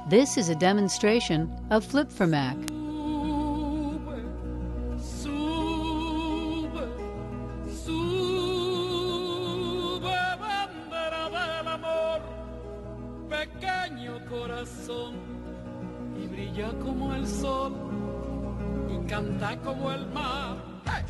This is a demonstration of Flip for Mac. Sube, bandera del amor, pequeño corazón, y brilla como el sol, y canta como el mar. ¡Hey!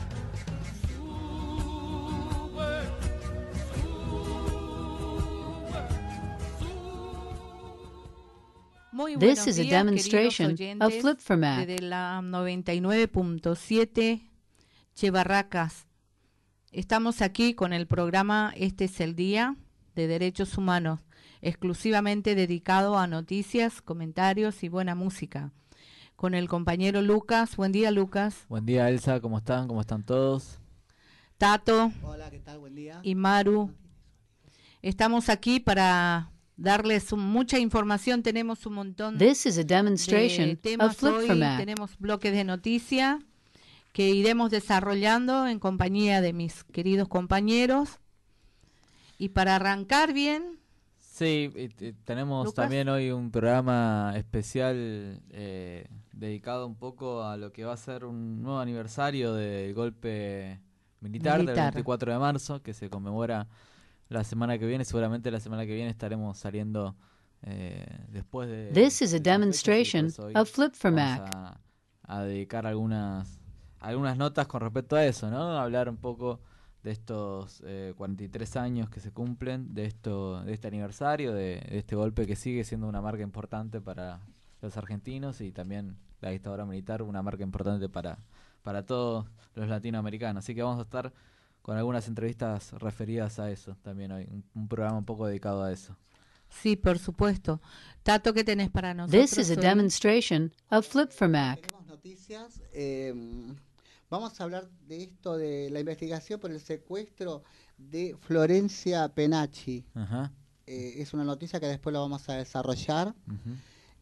Muy This buenos is a días, demonstration queridos of Flip for Mac. desde la 99.7 Che Barracas. Estamos aquí con el programa Este es el Día de Derechos Humanos, exclusivamente dedicado a noticias, comentarios y buena música. Con el compañero Lucas. Buen día, Lucas. Buen día, Elsa. ¿Cómo están? ¿Cómo están todos? Tato. Hola, ¿qué tal? Buen día. Y Maru. Estamos aquí para darles mucha información. Tenemos un montón This is a demonstration de temas of Flip hoy. for Mac. Tenemos bloques de noticias que iremos desarrollando en compañía de mis queridos compañeros. Y para arrancar bien... Sí, tenemos Lucas. también hoy un programa especial dedicado un poco a lo que va a ser un nuevo aniversario del golpe militar del 24 de marzo, que se conmemora la semana que viene. Seguramente la semana que viene estaremos saliendo después de... This is a de esa fecha, demonstration sí, por eso hoy of Flip for vamos Mac. a dedicar algunas notas con respecto a eso, ¿no? Hablar un poco de estos 43 años que se cumplen de este aniversario, de este golpe que sigue siendo una marca importante para los argentinos, y también la dictadura militar, una marca importante para todos los latinoamericanos. Así que vamos a estar con algunas entrevistas referidas a eso también hoy, un programa un poco dedicado a eso. Sí, por supuesto. Tato, ¿qué tenés para nosotros This is a hoy? demonstration of Flip for Mac. Tenemos noticias. Vamos a hablar de esto, de la investigación por el secuestro de Florencia Penacci. Ajá. Es una noticia que después la vamos a desarrollar. Uh-huh.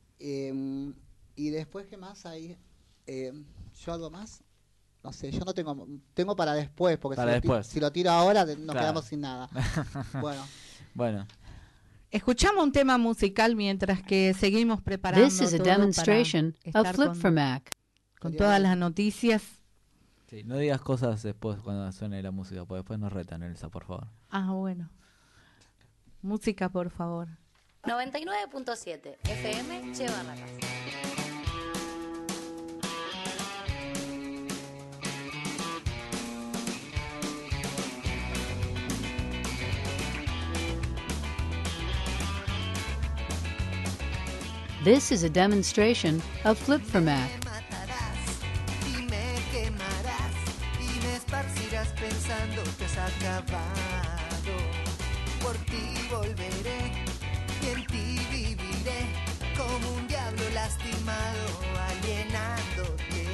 Y después, ¿qué más hay? ¿Yo algo más? No sé, yo no tengo para después, porque Para después. Si lo tiro ahora nos Claro. quedamos sin nada. Bueno. Escuchamos un tema musical mientras que seguimos preparando This is a todo demonstration para of estar Flip for Mac. con todas las noticias. Sí, no digas cosas después cuando suene la música, porque después nos retan, Elsa, por favor. Ah, bueno. Música, por favor. 99.7 FM Che Barracas. This is a demonstration of Flip for Mac. Y me quemarás y me esparcirás pensando que has acabado. Por ti volveré y en ti viviré como un diablo lastimado alienándote.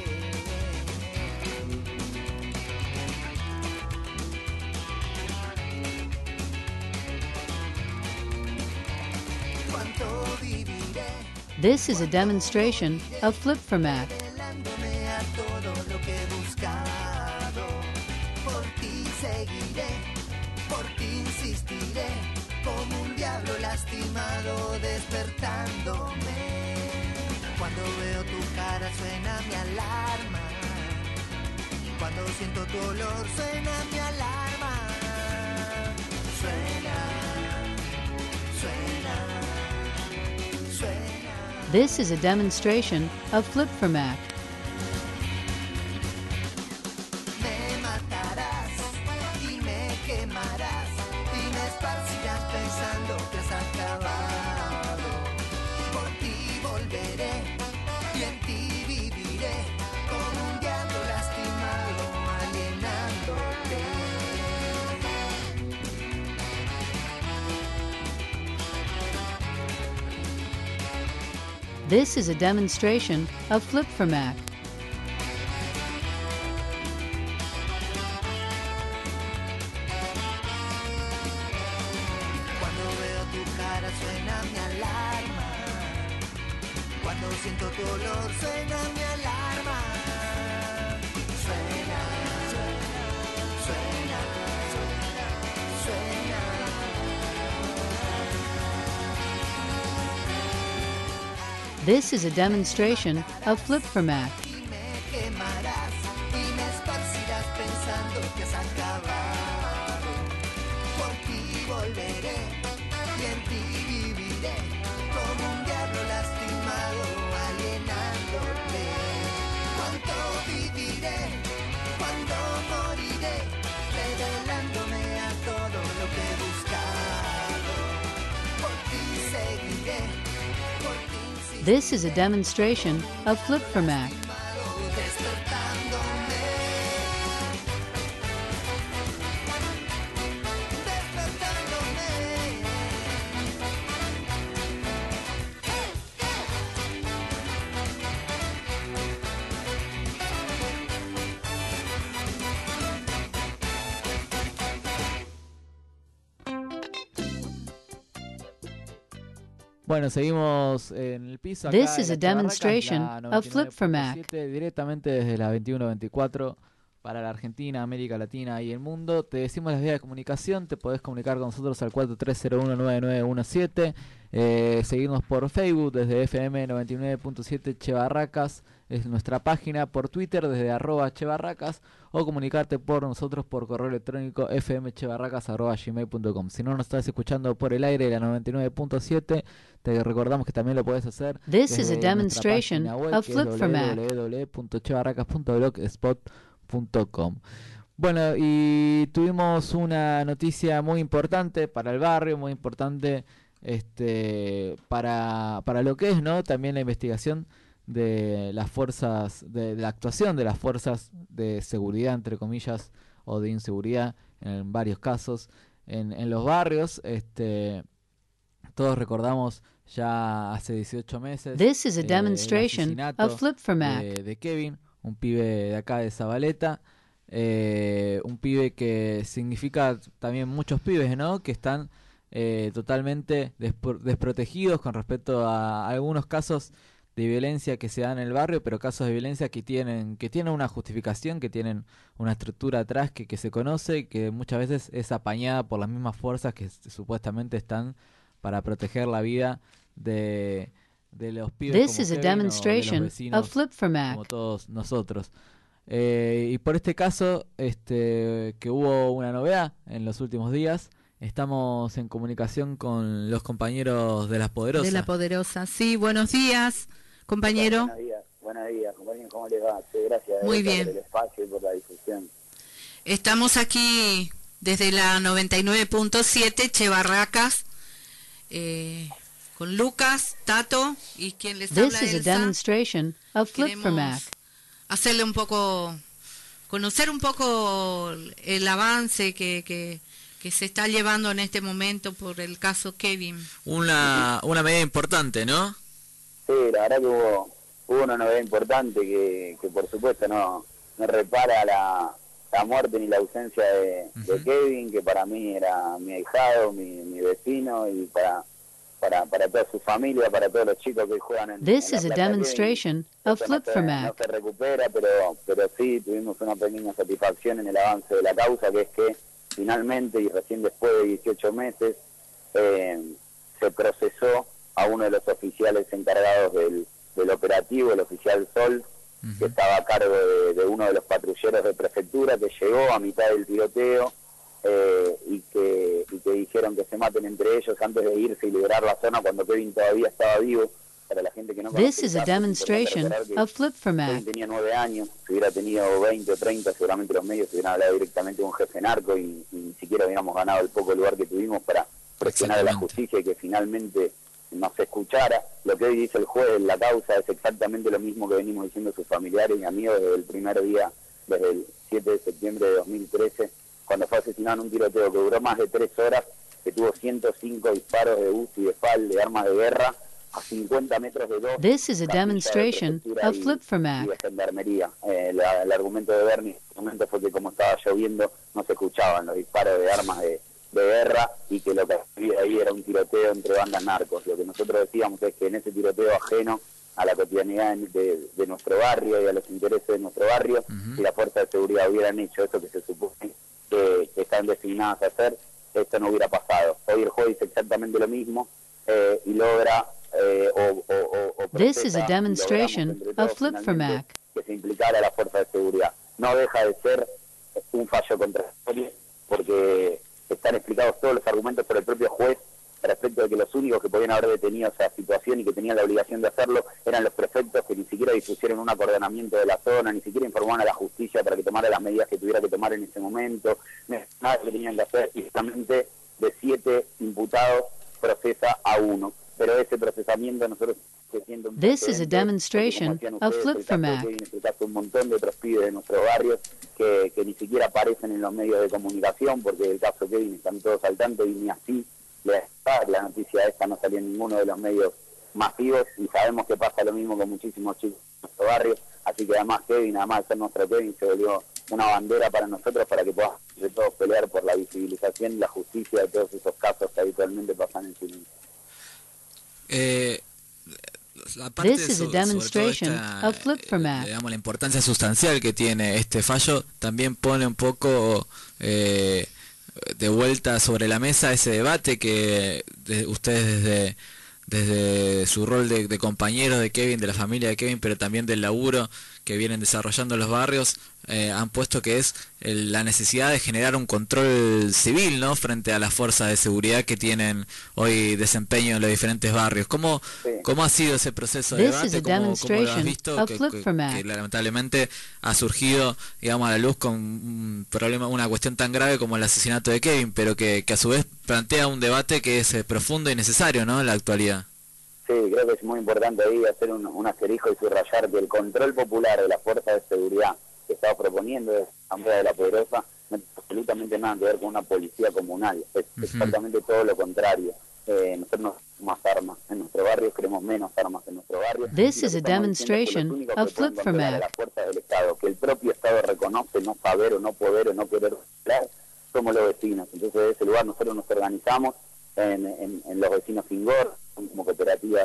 ¿Cuánto viviré? This is a demonstration of Flip for Mac. Revelándome a todo lo que he buscado. Por ti seguiré, por ti insistiré, como un diablo lastimado despertándome. Cuando veo tu cara suena mi alarma. Cuando siento tu olor suena mi alarma. Suena, suena, suena. This is a demonstration of Flip for Mac. Me matarás y me quemarás y me esparcirás pensando que has acabado. Por ti volveré y en ti viviré como un diablo lastimado alienándote. This is a demonstration of Flip for Mac. Cuando veo tu cara suena mi alarma. Cuando siento tu olor suena mi alarma. Suena, suena, suena. This is a demonstration of Flip-for-Mac. Y me quemarás y me esparcirás pensando que has acabado. Por ti volveré y en ti viviré como un diablo lastimado, alienándote. Cuánto viviré, cuánto moriré, revelándome a todo lo que he buscado. Por ti seguiré, por ti insistiré. This is a demonstration of Flip-for-Mac. Despertándome, Bueno, seguimos en el piso. Acá This en is la a Chabarracas, demonstration la of Flip-for-Mac. 99.7, directamente desde la 2124 para la Argentina, América Latina y el mundo. Te decimos las vías de comunicación. Te podés comunicar con nosotros al 43019917. Seguirnos por Facebook desde FM 99.7 Chebarracas. Es nuestra página. Por Twitter desde @Chebarracas. O comunicarte por nosotros por correo electrónico fmchebarracas@gmail.com. Si no nos estás escuchando por el aire de la 99.7, te recordamos que también lo puedes hacer This is a desde demonstration nuestra página web, of que es Flip-for-Mac. www.chebarracas.blogspot.com. Bueno, y tuvimos una noticia muy importante para el barrio, muy importante para lo que es, ¿no? También la investigación de las fuerzas, de la actuación de las fuerzas de seguridad, entre comillas, o de inseguridad, en varios casos, en los barrios. Todos recordamos ya hace 18 meses This is a el demonstration asesinato of Flip-for-Mac. de Kevin, un pibe de acá de Zabaleta, un pibe que significa también muchos pibes, ¿no? Que están totalmente desprotegidos con respecto a algunos casos de violencia que se dan en el barrio, pero casos de violencia que tienen una justificación, que tienen una estructura atrás que se conoce y que muchas veces es apañada por las mismas fuerzas que supuestamente están para proteger la vida de los pibes This como is a Kevin o de los demonstration vecinos of Flip-for-Mac. como todos nosotros. Y por este caso, que hubo una novedad en los últimos días, estamos en comunicación con los compañeros de Las Poderosas. De La Poderosa. Sí, buenos días, compañero. Buenos días, compañero, ¿cómo les va? Sí, gracias Muy bien. por el espacio y por la difusión. Estamos aquí desde la 99.7 Chebarracas, con Lucas, Tato y quien les habla, This is a Elsa. demonstration of Flip-for-Mac. Queremos hacerle un poco, conocer un poco el avance que se está llevando en este momento por el caso Kevin. Una medida importante, ¿no? Sí, la verdad que hubo una novedad importante que por supuesto no repara la muerte ni la ausencia de Kevin, que para mí era mi ahijado, mi vecino, y para toda su familia, para todos los chicos que juegan en This en is a la Plaza demonstration Kevin. of Eso no Flip-for-Mac. se recupera, pero sí tuvimos una pequeña satisfacción en el avance de la causa, que es que finalmente, y recién después de 18 meses, se procesó a uno de los oficiales encargados del operativo, el oficial Sol, que estaba a cargo de uno de los patrulleros de prefectura, que llegó a mitad del tiroteo y que dijeron que se maten entre ellos antes de irse y liberar la zona cuando Kevin todavía estaba vivo. Para la gente que no conoce This el is a caso, es demonstration importante recordar of que Flip-for-Mac. Kevin tenía 9 años, si hubiera tenido 20 o 30, seguramente los medios se hubieran hablado directamente de un jefe narco y ni siquiera hubiéramos ganado el poco lugar que tuvimos para presionar a la justicia y que finalmente nos escuchara. Lo que hoy dice el juez en la causa es exactamente lo mismo que venimos diciendo sus familiares y amigos desde el primer día, desde el 7 de septiembre de 2013, cuando fue asesinado en un tiroteo que duró más de 3 horas, que tuvo 100 disparos de UCI, de FAL, de armas de guerra, a 50 metros de dos. This is a casillas de demonstration prefectura of y Flip-for-Mac. de gendarmería. El argumento de Bernie en ese momento fue que como estaba lloviendo no se escuchaban los disparos de armas de guerra y que lo que había ahí era un tiroteo entre bandas narcos. Lo que nosotros decíamos es que en ese tiroteo ajeno a la cotidianidad de nuestro barrio y a los intereses de nuestro barrio, si las fuerzas de seguridad hubieran hecho eso que se supone que están designadas a hacer, esto no hubiera pasado. Hoy el juez dice exactamente lo mismo y logra o This is a procesa y demonstration logramos entre of todos Flip for finalmente Mac. que se implicara a la fuerza de seguridad. No deja de ser un fallo contradictorio porque están explicados todos los argumentos por el propio juez respecto de que los únicos que podían haber detenido esa situación y que tenían la obligación de hacerlo eran los prefectos, que ni siquiera dispusieron un acordonamiento de la zona, ni siquiera informaron a la justicia para que tomara las medidas que tuviera que tomar en ese momento, nada que tenían que hacer, y solamente de 7 imputados procesa a 1. Pero ese procesamiento nosotros... This is a demonstration of Flip for Mac. En este caso, un montón de otros pibes de nuestros barrios que ni siquiera aparecen en los medios de comunicación, porque el caso Kevin están todos al tanto y ni así la noticia esta no salió en ninguno de los medios masivos, y sabemos que pasa lo mismo con muchísimos chicos de nuestro barrio, así que además Kevin, además de ser nuestro Kevin, se volvió una bandera para nosotros para que podamos de todos pelear por la visibilización y la justicia de todos esos casos que habitualmente pasan en silencio. This is a demonstration of Flip for Mac. Digamos, la importancia sustancial que tiene este fallo también pone un poco de vuelta sobre la mesa ese debate que ustedes desde su rol de compañeros de Kevin, de la familia de Kevin, pero también del laburo que vienen desarrollando los barrios, han puesto, que es la necesidad de generar un control civil, ¿no?, frente a las fuerzas de seguridad que tienen hoy desempeño en los diferentes barrios. ¿Cómo ha sido ese proceso de debate? ¿Cómo lo has visto? Que lamentablemente ha surgido, digamos, a la luz con un problema, una cuestión tan grave como el asesinato de Kevin, pero que a su vez plantea un debate que es profundo y necesario, ¿no?, en la actualidad. Sí, creo que es muy importante ahí hacer un asterisco y subrayar que el control popular de la fuerza de seguridad que estamos proponiendo desde la Asamblea de la Poderosa no tiene absolutamente nada que ver con una policía comunal, es exactamente todo lo contrario. Nosotros no queremos más armas en nuestro barrio, queremos menos armas en nuestro barrio. This is a demonstration of Flip for Mac. Las fuerzas del Estado, que el propio Estado reconoce no saber o no poder o no querer controlar, somos los vecinos. Entonces, de ese lugar nosotros nos organizamos en los vecinos Fingor, como cooperativa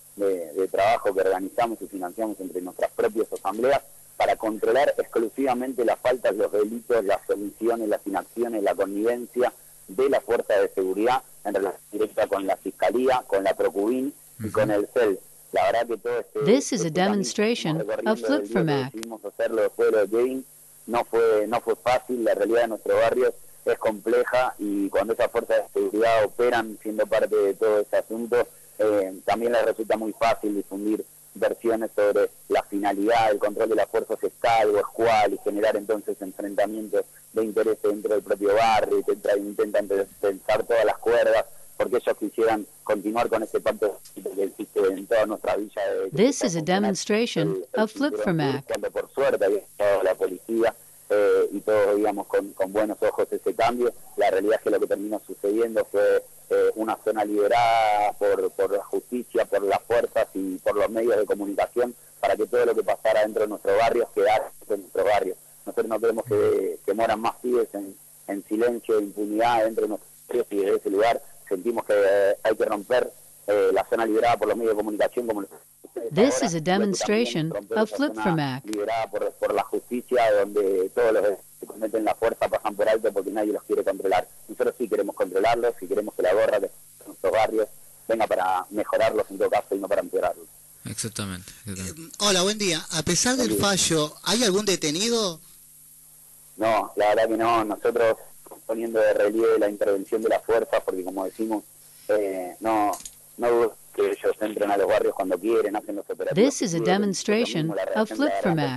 de trabajo que organizamos y financiamos entre nuestras propias asambleas para controlar exclusivamente las faltas, los delitos, las omisiones, las inacciones, la connivencia de la fuerza de seguridad en relación directa con la Fiscalía, con la Procubin y con el CEL. La verdad que todo This is a demonstration of Flip for Mac. Decidimos hacerlo después de lo de Kevin, no fue fácil, la realidad de nuestro barrio es compleja, y cuando esas fuerzas de seguridad operan siendo parte de todo ese asunto, también les resulta muy fácil difundir versiones sobre la finalidad, el control de las fuerzas fiscal o escual, y generar entonces enfrentamientos de interés dentro del propio barrio, y intentan tensar todas las cuerdas, porque ellos quisieran continuar con ese pacto que existe en toda nuestra villa. This is a demonstration of Flip for Mac. Cuando por suerte había estado la policía y todos veíamos con buenos ojos ese cambio, la realidad es que lo que terminó sucediendo fue una zona liberada por la justicia, por las fuerzas y por los medios de comunicación, para que todo lo que pasara dentro de nuestros barrios quedara dentro de nuestros barrios. Nosotros no queremos que moran más pibes en silencio e impunidad dentro de nuestros barrios, y desde ese lugar sentimos que hay que romper la zona liberada por los medios de comunicación, como This is a demonstration of Flip for Mac. Liberada por la justicia, donde todos los que cometen la fuerza pasan por alto porque nadie los quiere controlar. Nosotros sí queremos controlarlos, y queremos que la gorra de nuestros barrios venga para mejorarlos en todo caso y no para empeorarlos. Exactamente. Hola, buen día. A pesar del fallo, ¿hay algún detenido? No, la verdad que no. Nosotros poniendo de relieve la intervención de las fuerzas, porque como decimos, no dudo que ellos entren a los barrios cuando quieren, hacen los operativos. This is a demonstration of Flip for Mac.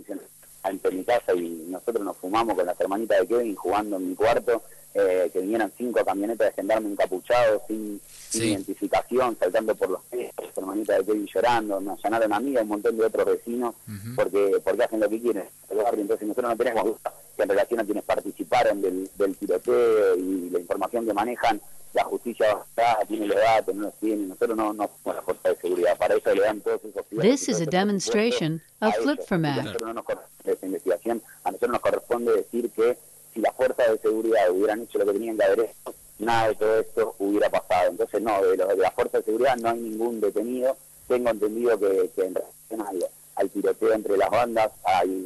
En mi casa, y nosotros nos fumamos con las hermanitas de Kevin jugando en mi cuarto, que vinieran 5 camionetas de gendarme encapuchados, sin identificación, saltando por los pies, las hermanitas de Kevin llorando, nos allanaron a mí y a un montón de otros vecinos, porque hacen lo que quieren en el barrio. Entonces nosotros no tenemos duda que en relación a quienes participaron del tiroteo y la información que manejan, la justicia tiene los datos, no los tiene. Nosotros no somos la fuerza de seguridad, para eso le dan todos esos This is a demonstration of Flip for Mac. A nosotros no nos corresponde esa investigación, a nosotros nos corresponde decir que si las fuerzas de seguridad hubieran hecho lo que tenían que haber hecho, nada de todo esto hubiera pasado. Entonces no, de las fuerzas de seguridad no hay ningún detenido. Tengo entendido que en relación al tiroteo entre las bandas hay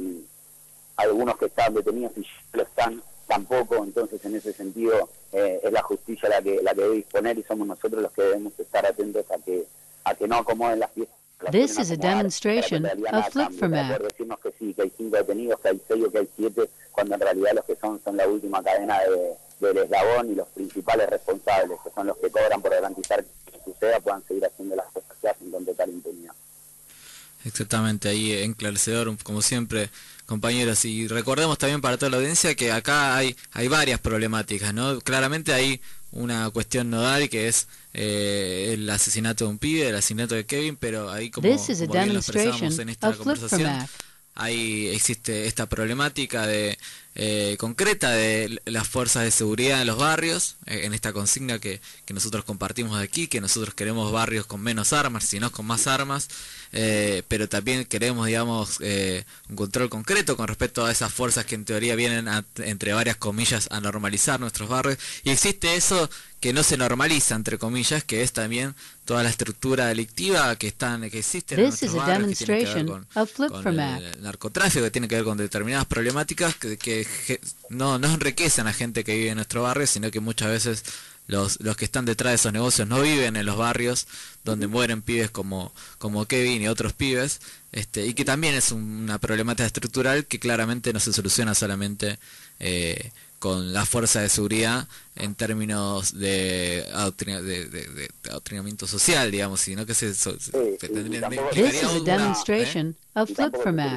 algunos que están detenidos y ya lo están tampoco. Entonces en ese sentido es la justicia la que debe disponer, y somos nosotros los que debemos estar atentos a a que no acomoden las piezas. This is a demonstration of Flip for Mac. Por decirnos que sí, que hay 5 detenidos, que hay 6 o que hay 7, cuando en realidad los que son la última cadena del eslabón y los principales responsables, que son los que cobran por garantizar que suceda, puedan seguir haciendo las cosas que hacen con total impunidad. Exactamente, ahí enclarecedor, como siempre, compañeros. Y recordemos también para toda la audiencia que acá hay varias problemáticas, ¿no? Claramente hay una cuestión nodal que es el asesinato de un pibe, el asesinato de Kevin, pero ahí como bien lo expresamos en esta conversación, ahí existe esta problemática concreta de las fuerzas de seguridad en los barrios, en esta consigna que nosotros compartimos de aquí, que nosotros queremos barrios con menos armas, sino con más armas, pero también queremos, digamos, un control concreto con respecto a esas fuerzas que en teoría vienen entre varias comillas a normalizar nuestros barrios, y existe eso que no se normaliza, entre comillas, que es también toda la estructura delictiva que existe en nuestros barrios, que tiene que ver con el narcotráfico, que tiene que ver con determinadas problemáticas que no enriquecen a gente que vive en nuestro barrio, sino que muchas veces los que están detrás de esos negocios no viven en los barrios donde mueren pibes como Kevin y otros pibes, y que también es una problemática estructural que claramente no se soluciona solamente con la fuerza de seguridad en términos de adoctrinamiento social, digamos, sino que tendría This is a demonstration of Flip for Mac.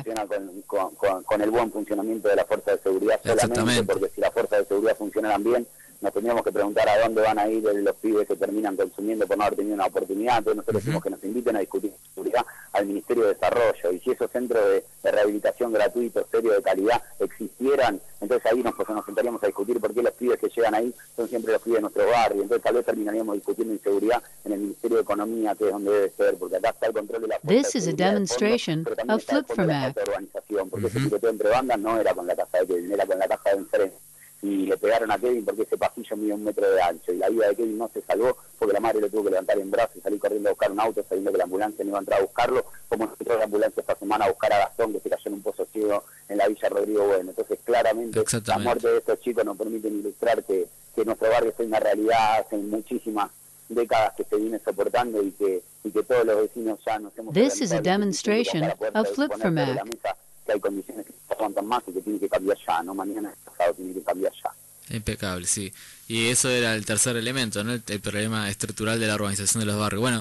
Con el buen funcionamiento de la fuerza de seguridad solamente, porque si las fuerzas de seguridad funcionaran bien, nos tendríamos que preguntar a dónde van a ir los pibes que terminan consumiendo por no haber tenido una oportunidad. Entonces nosotros decimos que nos inviten a discutir seguridad al Ministerio de Desarrollo, y si esos centros de rehabilitación gratuitos, serios, de calidad existieran, entonces ahí nos sentaríamos a discutir por qué los pibes que llegan ahí son siempre los pibes de nuestro barrio. Entonces tal vez terminaríamos discutiendo inseguridad en el Ministerio de Economía, que es donde debe ser, porque acá está el control de la fuerza This is a demonstration of Flip for Mac. Porque ese tiroteo entre bandas no era con la casa de Kevin, era con la casa de enfrente. Y le pegaron a Kevin porque ese pasillo mide 1 metro de ancho, y la vida de Kevin no se salvó porque la madre lo tuvo que levantar en brazos y salir corriendo a buscar un auto, sabiendo que la ambulancia no iba a entrar a buscarlo, como entró la ambulancia esta semana a buscar a Gastón, que se cayó en un pozo ciego en la Villa Rodrigo Bueno. Entonces claramente la muerte de estos chicos nos permiten ilustrar que nuestro barrio es una realidad hace muchísimas décadas que se viene soportando, y que todos los vecinos ya nos hemos... This is a demonstration of Flip for Mac. Que hay condiciones que se aguantan más y que tiene que cambiar ya, no mañana, pasado, tiene que cambiar ya. Impecable, sí. Y eso era el tercer elemento, ¿no? El problema estructural de la urbanización de los barrios. Bueno,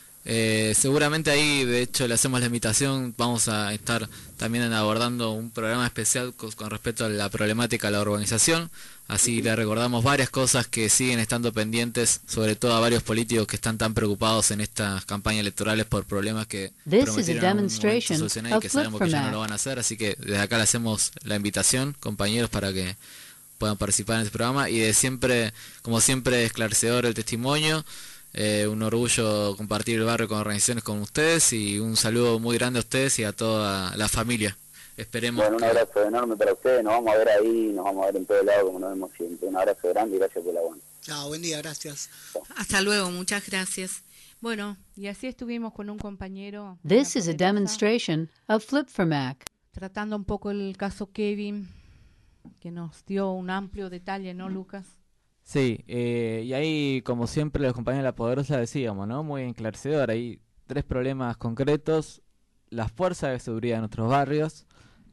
seguramente ahí, de hecho, le hacemos la invitación, vamos a estar también abordando un programa especial con respecto a la problemática de la urbanización. Así le recordamos varias cosas que siguen estando pendientes, sobre todo a varios políticos que están tan preocupados en estas campañas electorales por problemas que prometieron solucionar y que sabemos que ya no lo van a hacer. Así que desde acá le hacemos la invitación, compañeros, para que puedan participar en este programa, y como siempre, esclarecedor el testimonio. Un orgullo compartir el barrio con organizaciones como ustedes, y un saludo muy grande a ustedes y a toda la familia. Esperemos. Bueno, un abrazo enorme para ustedes, nos vamos a ver ahí, nos vamos a ver en todo lado como nos vemos siempre. Un abrazo grande y gracias por la buena. Chao, buen día, gracias. Hasta luego, muchas gracias. Bueno, y así estuvimos con un compañero. This is a demonstration of Flip for Mac. Tratando un poco el caso Kevin, que nos dio un amplio detalle, ¿no, Lucas? Sí, y ahí, como siempre, los compañeros de La Poderosa decíamos, ¿no? Muy enclarecedor. Hay 3 problemas concretos: la fuerza de seguridad de nuestros barrios,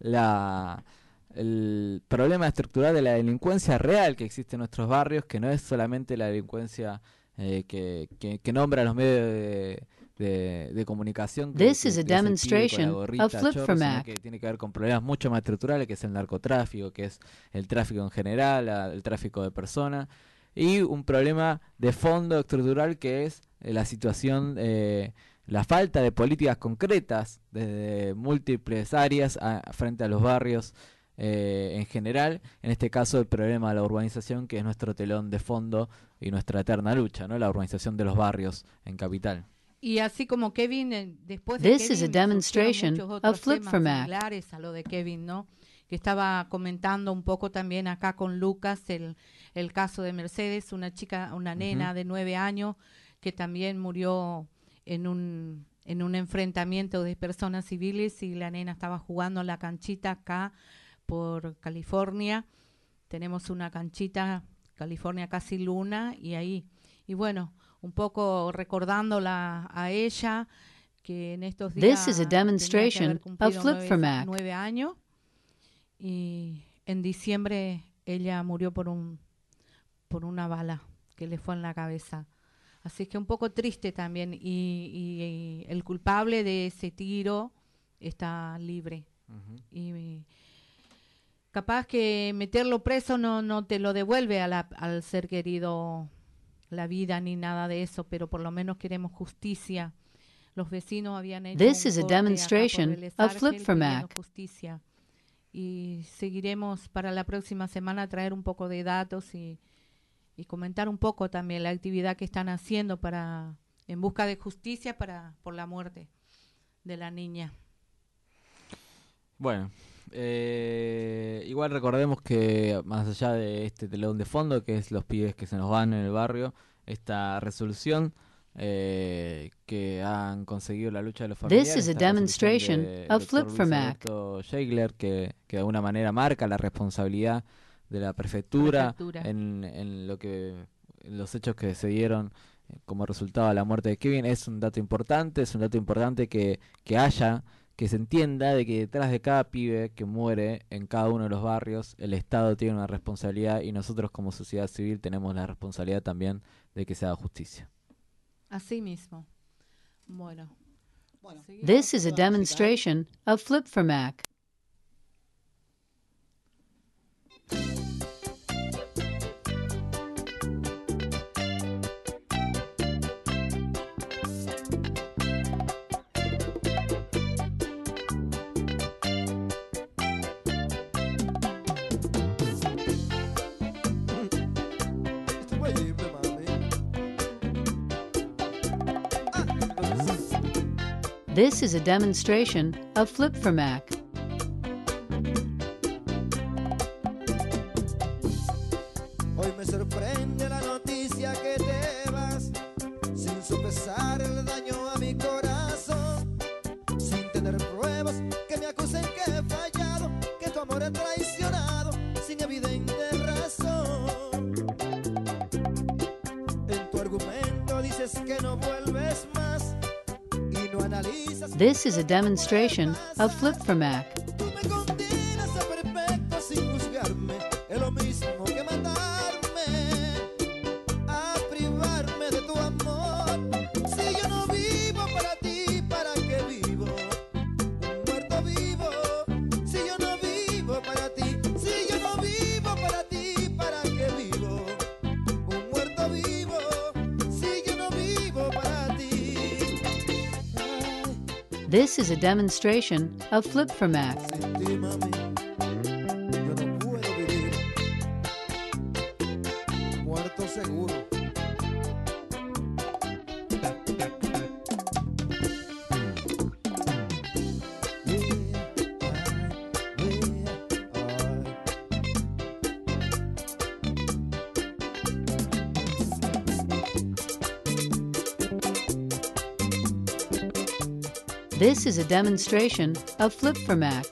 el problema estructural de la delincuencia real que existe en nuestros barrios, que no es solamente la delincuencia que nombra los medios de comunicación, This is a demonstration of Flip for Mac. Que tiene que ver con problemas mucho más estructurales, que es el narcotráfico, que es el tráfico en general, el tráfico de personas, y un problema de fondo estructural que es la situación, la falta de políticas concretas desde múltiples áreas frente a los barrios en general. En este caso, el problema de la urbanización, que es nuestro telón de fondo y nuestra eterna lucha, ¿no? La urbanización de los barrios en Capital. Y así como Kevin, después de This Kevin, is a demonstration of Flip for Mac. Similares a lo de Kevin, ¿no? Que estaba comentando un poco también acá con Lucas el caso de Mercedes, una nena de 9 años que también murió en un enfrentamiento de personas civiles, y la nena estaba jugando en la canchita acá por California. Tenemos una canchita, California Casi Luna, y ahí. Y bueno, un poco recordándola a ella, que en estos días This is a tenía que haber demonstration of cumplido Flip for Mac. 9 años, y en diciembre ella murió por una bala que le fue en la cabeza. Así que un poco triste también, y el culpable de ese tiro está libre. Y capaz que meterlo preso no te lo devuelve al ser querido la vida ni nada de eso, pero por lo menos queremos justicia. Los vecinos habían hecho This un is a corte demonstration acá por Vélez of Flip Argel for pidiendo Mac. justicia. Y seguiremos para la próxima semana a traer un poco de datos y comentar un poco también la actividad que están haciendo en busca de justicia por la muerte de la niña. Bueno, igual recordemos que más allá de este telón de fondo, que es los pibes que se nos van en el barrio, esta resolución que han conseguido la lucha de los familiares. This is a esta resolución demonstration del of Flip doctor for Luis Mac. Alberto Scheigler, que de alguna manera marca la responsabilidad de la prefectura en los hechos que se dieron como resultado de la muerte de Kevin. Es un dato importante, que se entienda de que detrás de cada pibe que muere en cada uno de los barrios, el Estado tiene una responsabilidad, y nosotros como sociedad civil tenemos la responsabilidad también de que se haga justicia. Así mismo. Bueno. This is a demonstration of Flip for Mac. This is a demonstration of Flip for Mac. Hoy me sorprende la noticia que te vas, sin sopesar el daño a mi corazón, sin tener pruebas que me acusen que he fallado, que tu amor he traicionado, sin evidente razón. En tu argumento dices que no vuelves más y no analizas. This is a demonstration of Flip for Mac. Tú me condenas a perpetuo sin juzgarme, es lo mismo que matarme, a privarme de tu amor. Si yo no vivo para ti, ¿para qué vivo? Un muerto vivo. Si yo no vivo para ti, si yo no vivo para ti, ¿para qué vivo? Un muerto vivo. Si yo no vivo para ti. This is a demonstration of Flip for Mac. Sin ti, mami, yo no puedo vivir. Muerto seguro. This is a demonstration of Flip for Mac.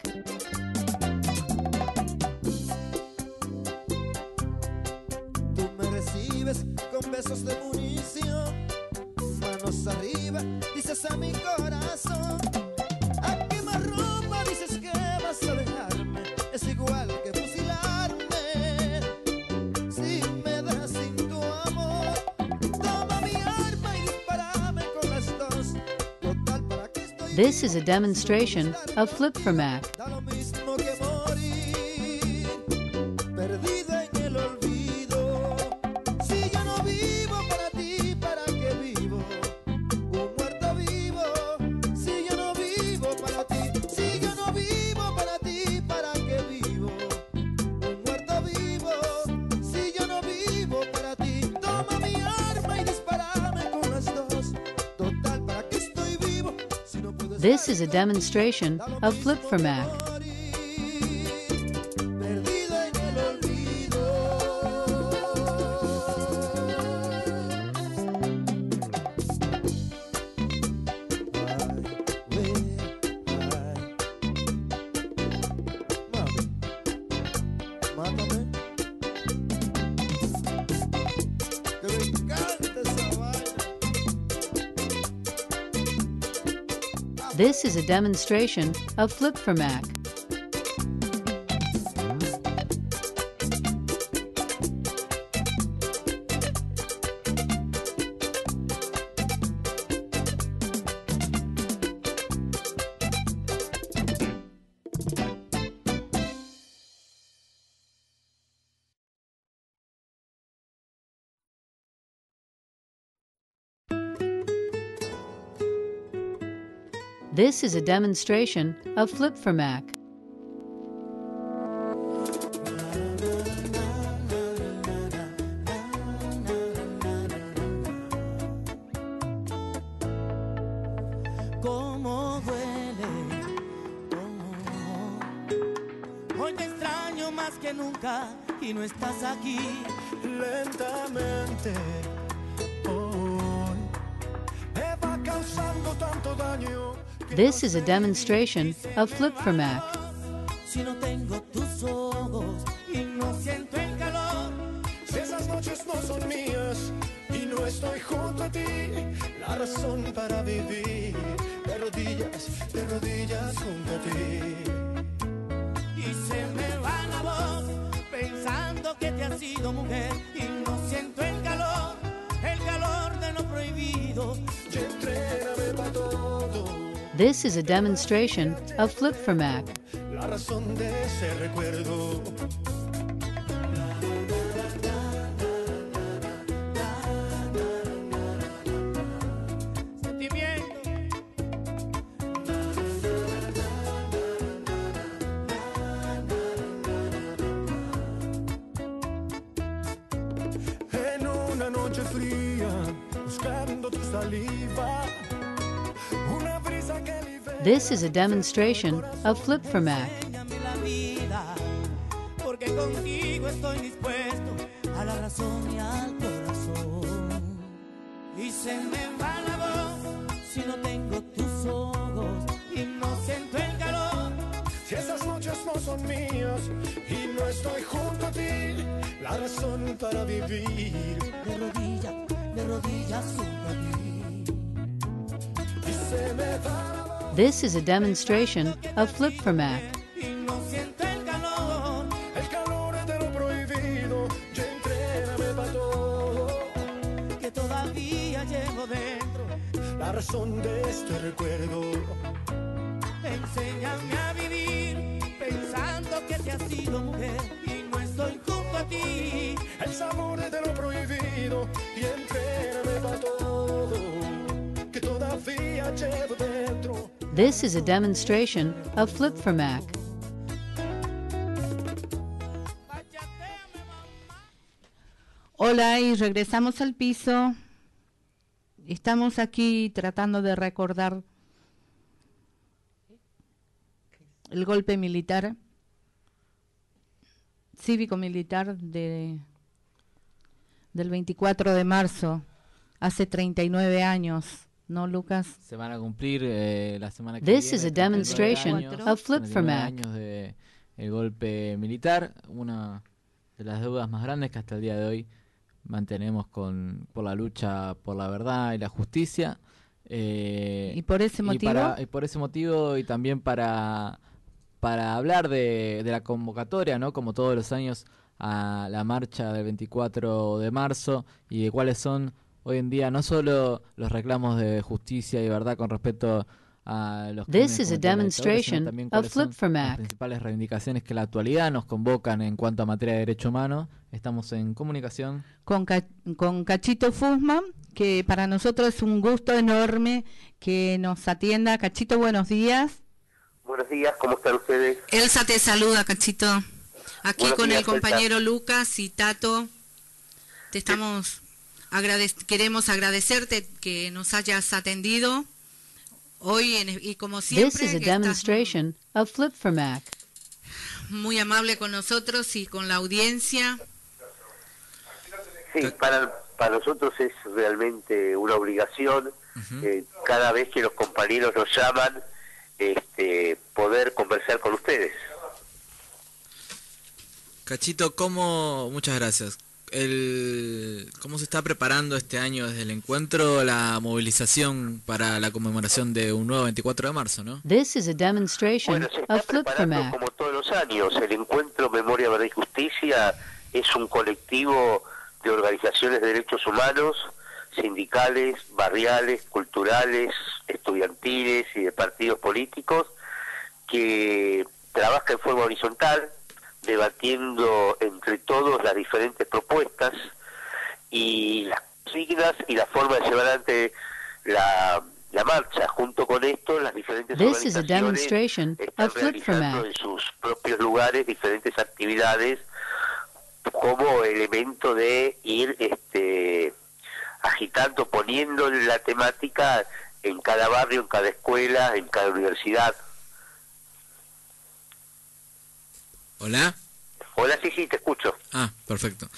Tú me recibes con besos de munición, manos arriba, dices a mi corazón. A quemarropa dices que vas a dejarme, es igual que fusilarme. Si me das sin tu amor, toma mi arma y dispárame con las dos. Total, para que estoy This is a demonstration of Flip for Mac. da lo mismo que morir, perdido en el olvido. Si yo no vivo para ti, ¿para qué vivo? Un muerto vivo. Si yo no vivo para ti, si yo no vivo para ti, ¿para qué vivo? Un muerto vivo. Si yo no vivo para ti, toma mi arma y dispárame con las dos. Total, ¿para qué estoy vivo si no puedo estar This is a demonstration of Flip for Mac. perdido en el olvido? Mátame, que me encanta esa vaina. This is a demonstration of Flip for Mac. This is a demonstration of Flip for Mac. Cómo duele, hoy te extraño más que nunca y no estás aquí. Lentamente hoy me va causando tanto daño. This is a demonstration of Flip for Mac. Si no tengo tus ojos y no siento el calor, si esas noches no son mías y no estoy junto a ti, la razón para vivir de rodillas junto a ti. Y se me va la voz pensando que te has sido mujer y no siento el calor de lo prohibido. Y entrégame pa' todo. This is a demonstration of Flip for Mac. La razón de ese recuerdo. Sentimiento. En una noche fría, buscando tu saliva. This is a demonstration of Flip for Mac. Porque contigo estoy dispuesto a la razón y al corazón. Y se me va la voz si no tengo tus ojos y no siento el calor. Si esas noches no son mías y no estoy junto a ti, la razón para vivir de rodillas junto a ti. Y se me va la voz. This is a demonstration of Flip for Mac. Y no siento el calor de lo prohibido. Y entrégame pa' todo, que todavía llevo dentro la razón de este recuerdo. Enséñame a vivir pensando que te has sido mujer y no estoy junto a ti. El sabor de lo prohibido y entrégame pa' todo, que todavía llevo dentro. This is a demonstration of Flip for Mac. Hola, y regresamos al piso. Estamos aquí tratando de recordar el golpe militar, cívico-militar del 24 de marzo, hace 39 años. ¿No, Lucas? Se van a cumplir la semana que This viene. is a demonstration of Flip for Mac. Años de el golpe militar, una de las deudas más grandes que hasta el día de hoy mantenemos por la lucha por la verdad y la justicia. ¿Y por ese motivo? Y por ese motivo y también para hablar de la convocatoria, ¿no? Como todos los años, a la marcha del 24 de marzo y de cuáles son hoy en día no solo los reclamos de justicia y verdad con respecto a los This is a demonstration of Flip for las Mac. principales reivindicaciones que en la actualidad nos convocan en cuanto a materia de derecho humano. Estamos en comunicación Con Cachito Fusman, que para nosotros es un gusto enorme que nos atienda. Cachito, buenos días. Buenos días, ¿cómo están ustedes? Elsa te saluda, Cachito. Aquí Buenos con días, el compañero Lucas y Tato. Te estamos queremos agradecerte que nos hayas atendido hoy y como siempre This is a que estás demonstration of Flip for Mac. muy amable con nosotros y con la audiencia. Sí, para nosotros es realmente una obligación, cada vez que los compañeros nos llaman, poder conversar con ustedes. Cachito, muchas gracias. ¿Cómo se está preparando este año desde el encuentro la movilización para la conmemoración de un nuevo 24 de marzo, ¿no? This is a demonstration Bueno, se está of Flip for preparando Mac. como todos los años. El Encuentro Memoria, Verdad y Justicia es un colectivo de organizaciones de derechos humanos, sindicales, barriales, culturales, estudiantiles y de partidos políticos, que trabaja en forma horizontal, debatiendo entre todos las diferentes propuestas y las consignas y la forma de llevar adelante la marcha. Junto con esto, las diferentes This is a organizaciones demonstration están of Flip for realizando Mac. en sus propios lugares diferentes actividades como elemento de ir agitando, poniendo la temática en cada barrio, en cada escuela, en cada universidad. ¿Hola? Hola, sí, te escucho. Ah, perfecto.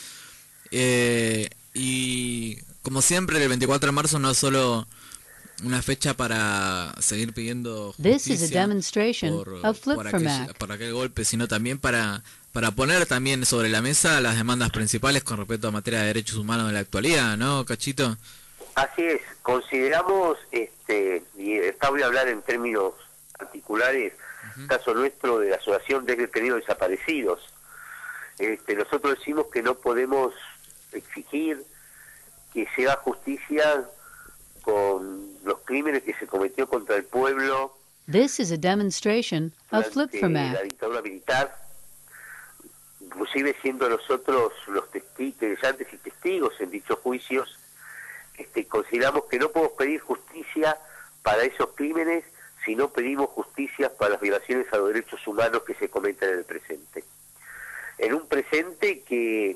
Y como siempre, el 24 de marzo no es solo una fecha para seguir pidiendo This is a justicia demonstration of Flip for Mac. por aquel golpe, sino también para poner también sobre la mesa las demandas principales con respecto a materia de derechos humanos en la actualidad, ¿no, Cachito? Así es, consideramos, y acá voy a hablar en términos particulares, caso nuestro de la Asociación de Detenidos Desaparecidos. Nosotros decimos que no podemos exigir que se haga justicia con los crímenes que se cometió contra el pueblo This is a demonstration of Flip for durante la Mac. dictadura militar, inclusive siendo nosotros los querellantes y testigos en dichos juicios. Consideramos que no podemos pedir justicia para esos crímenes si no pedimos justicia para las violaciones a los derechos humanos que se cometen en el presente. En un presente que,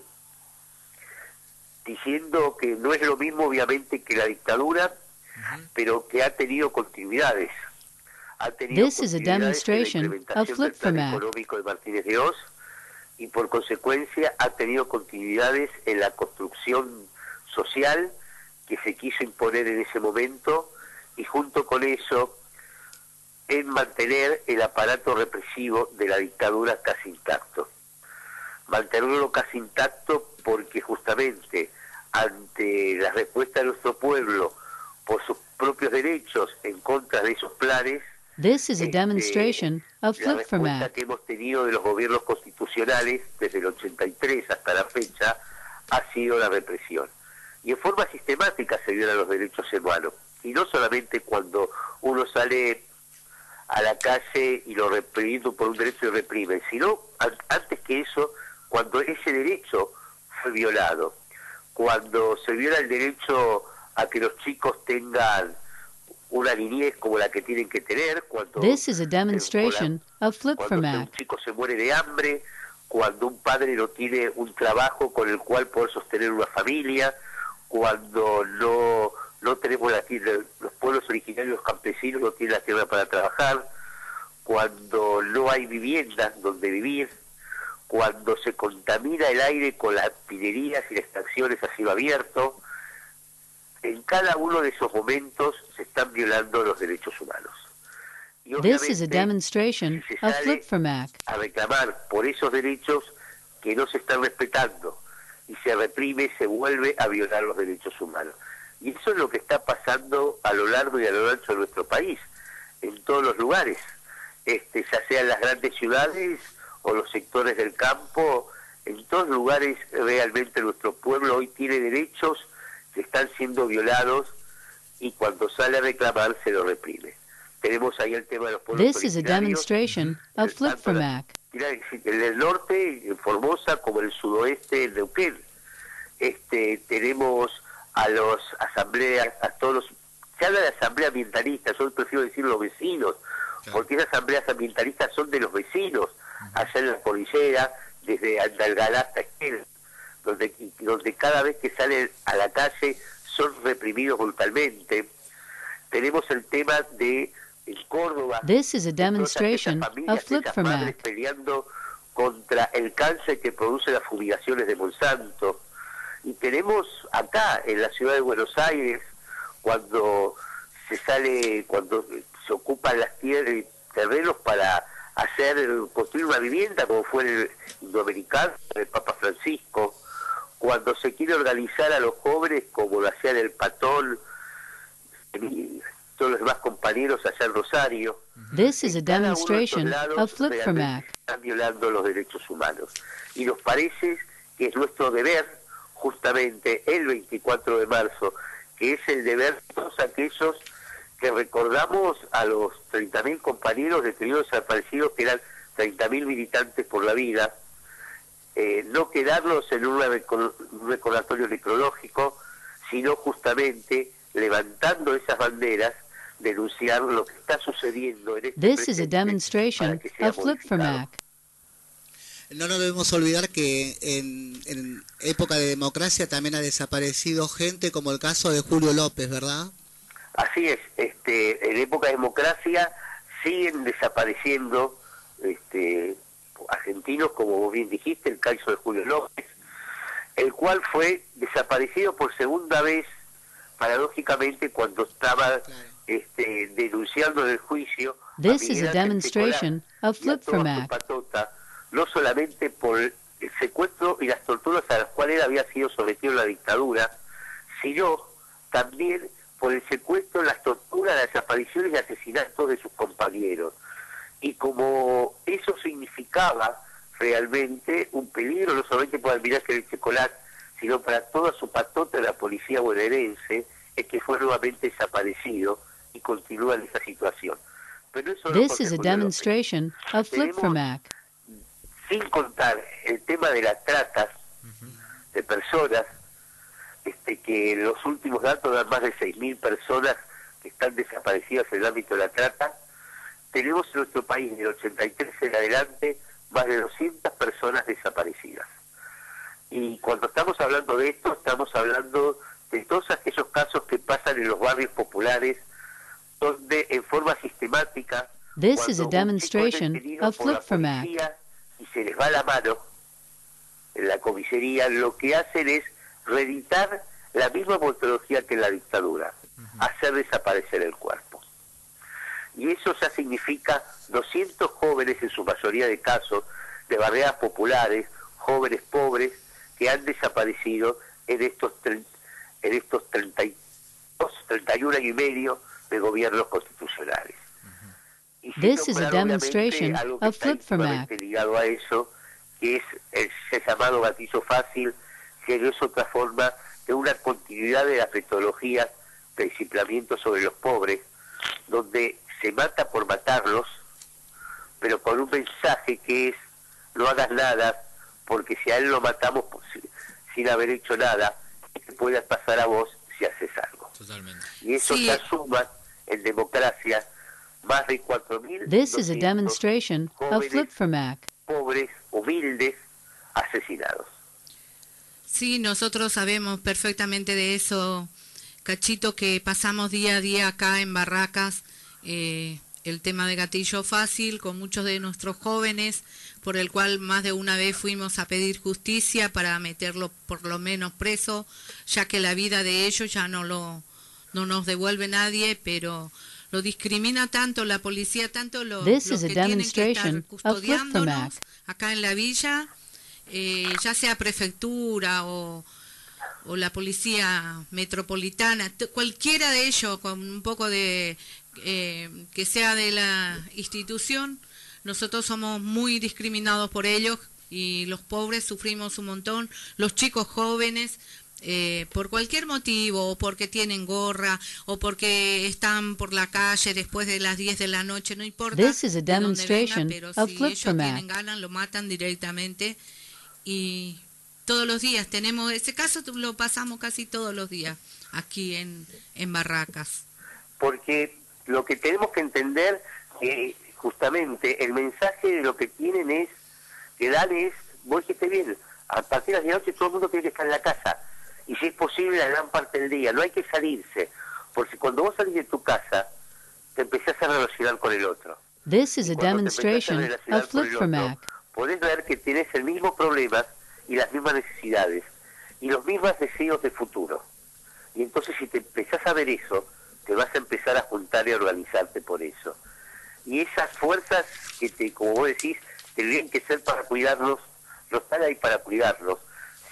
diciendo que no es lo mismo obviamente que la dictadura, pero que ha tenido continuidades. Ha tenido This is a continuidades en la demonstration of implementación Flip del for plan Mac. económico de Martínez de Oz, y por consecuencia ha tenido continuidades en la construcción social que se quiso imponer en ese momento, y junto con eso en mantener el aparato represivo de la dictadura casi intacto. Mantenerlo casi intacto porque justamente ante la respuesta de nuestro pueblo por sus propios derechos en contra de esos planes, This is a demonstration of la Flip for respuesta Mac. que hemos tenido de los gobiernos constitucionales desde el 83 hasta la fecha ha sido la represión. Y en forma sistemática se violan los derechos humanos. Y no solamente cuando uno sale a la calle y lo reprimiendo por un derecho y reprimen, sino antes que eso, cuando ese derecho fue violado, cuando se viola el derecho a que los chicos tengan una niñez como la que tienen que tener, cuando This is a demonstration of Flip for cuando un Mac. chico se muere de hambre, cuando un padre no tiene un trabajo con el cual poder sostener una familia, cuando no tenemos los pueblos originarios, los campesinos no tienen la tierra para trabajar, cuando no hay viviendas donde vivir, cuando se contamina el aire con las minerías y las extracciones a cielo abierto. En cada uno de esos momentos se están violando los derechos humanos. Y This is a obviamente, demonstration si se of sale Flip for Mac. a reclamar por esos derechos que no se están respetando y se reprime, se vuelve a violar los derechos humanos. Y eso es lo que está pasando a lo largo y a lo ancho de nuestro país, en todos los lugares, ya sea en las grandes ciudades o los sectores del campo. En todos lugares realmente nuestro pueblo hoy tiene derechos que están siendo violados, y cuando sale a reclamar se lo reprime. Tenemos ahí el tema de los pueblos This is a originarios, demonstration of Flip for Mac. en el norte, en Formosa, como en el sudoeste, en Neuquén. Tenemos a los asambleas, a todos los... Se habla de asamblea ambientalista, yo prefiero decir los vecinos, porque esas asambleas ambientalistas son de los vecinos, allá en la cordillera, desde Andalgalá hasta Esquel, donde cada vez que salen a la calle son reprimidos brutalmente. Tenemos el tema de en Córdoba, This is a demonstration todas aquellas familias, of Flip esas for madres Mac. peleando contra el cáncer que produce las fumigaciones de Monsanto. Y tenemos acá en la ciudad de Buenos Aires, cuando se ocupan las tierras y terrenos para construir una vivienda, como fue el Indoamericano del Papa Francisco, cuando se quiere organizar a los jóvenes, como lo hacían el Patón, todos los demás compañeros allá en Rosario. This is a demonstration of Flip for Mac. Están violando los derechos humanos. Y nos parece que es nuestro deber, justamente el 24 de marzo, que es el deber de todos aquellos que recordamos a los 30.000 compañeros detenidos desaparecidos, que eran 30.000 militantes por la vida, no quedarnos en un recordatorio necrológico, sino justamente levantando esas banderas, denunciar lo que está sucediendo en este This is a demonstration of Flip for Mac. No nos debemos olvidar que en época de democracia también ha desaparecido gente, como el caso de Julio López, ¿verdad? Así es, en época de democracia siguen desapareciendo argentinos, como vos bien dijiste, el caso de Julio López, el cual fue desaparecido por segunda vez, paradójicamente, cuando estaba denunciando en el juicio. This is a demonstration of Flip for Mac. No solamente por el secuestro y las torturas a las cuales él había sido sometido en la dictadura, sino también por el secuestro, las torturas, las desapariciones y asesinatos de sus compañeros. Y como eso significaba realmente un peligro, no solamente para el almirante del Checolat, sino para toda su patota de la policía bonaerense, es que fue nuevamente desaparecido y continúa en esa situación. Pero eso This is a demonstration of Flip for Mac. Sin contar el tema de las tratas de personas, que los últimos datos dan más de 6.000 personas que están desaparecidas en el ámbito de la trata. Tenemos en nuestro país, del 83 en adelante, más de 200 personas desaparecidas. Y cuando estamos hablando de esto, estamos hablando de todos aquellos casos que pasan en los barrios populares, donde en forma sistemática, This is a demonstration of Flip for Mac. Y se les va la mano en la comisaría, lo que hacen es reeditar la misma metodología que en la dictadura, hacer desaparecer el cuerpo. Y eso ya significa 200 jóvenes, en su mayoría de casos, de barriadas populares, jóvenes pobres, que han desaparecido en estos 31 años y medio de gobiernos constitucionales. This is a demonstration of Flip for Mac. Ligado a eso, que es el llamado gatillo fácil, que no es otra forma de una continuidad de las metodologías de disciplinamiento sobre los pobres, donde se mata por matarlos, pero con un mensaje que es: no hagas nada, porque si a él lo matamos sin haber hecho nada, ¿qué puede pasar a vos si haces algo? Totalmente. Y eso se suma en democracia más de 4.000 This is a demonstration of Flip for Mac. Pobres, humildes, asesinados. Sí, nosotros sabemos perfectamente de eso, Cachito, que pasamos día a día acá en Barracas el tema de gatillo fácil con muchos de nuestros jóvenes, por el cual más de una vez fuimos a pedir justicia para meterlo por lo menos preso, ya que la vida de ellos ya no nos devuelve nadie, pero lo discrimina tanto la policía, tanto lo que tienen que estar custodiándonos acá en la villa, ya sea prefectura o la policía metropolitana, cualquiera de ellos con un poco de que sea de la institución. Nosotros somos muy discriminados por ellos y los pobres sufrimos un montón, los chicos jóvenes, por cualquier motivo, o porque tienen gorra, o porque están por la calle después de las 10 de la noche, no importa This is a demonstration de dónde venga, of pero si Flip ellos for Mac. tienen ganas, lo matan directamente. Y todos los días tenemos ese caso, lo pasamos casi todos los días aquí en Barracas. Porque lo que tenemos que entender que justamente el mensaje de lo que tienen es, que dan es, vos dijiste bien, a partir de las 10 de la noche todo el mundo tiene que estar en la casa, y si es posible la gran parte del día, no hay que salirse, porque cuando vos salís de tu casa, te empezás a relacionar con el otro. This is a demonstration of Flip for Mac. Podés ver que tenés el mismo problema y las mismas necesidades, y los mismos deseos de futuro. Y entonces si te empezás a ver eso, te vas a empezar a juntar y a organizarte por eso. Y esas fuerzas que como vos decís, tendrían que ser para cuidarnos, no están ahí para cuidarnos,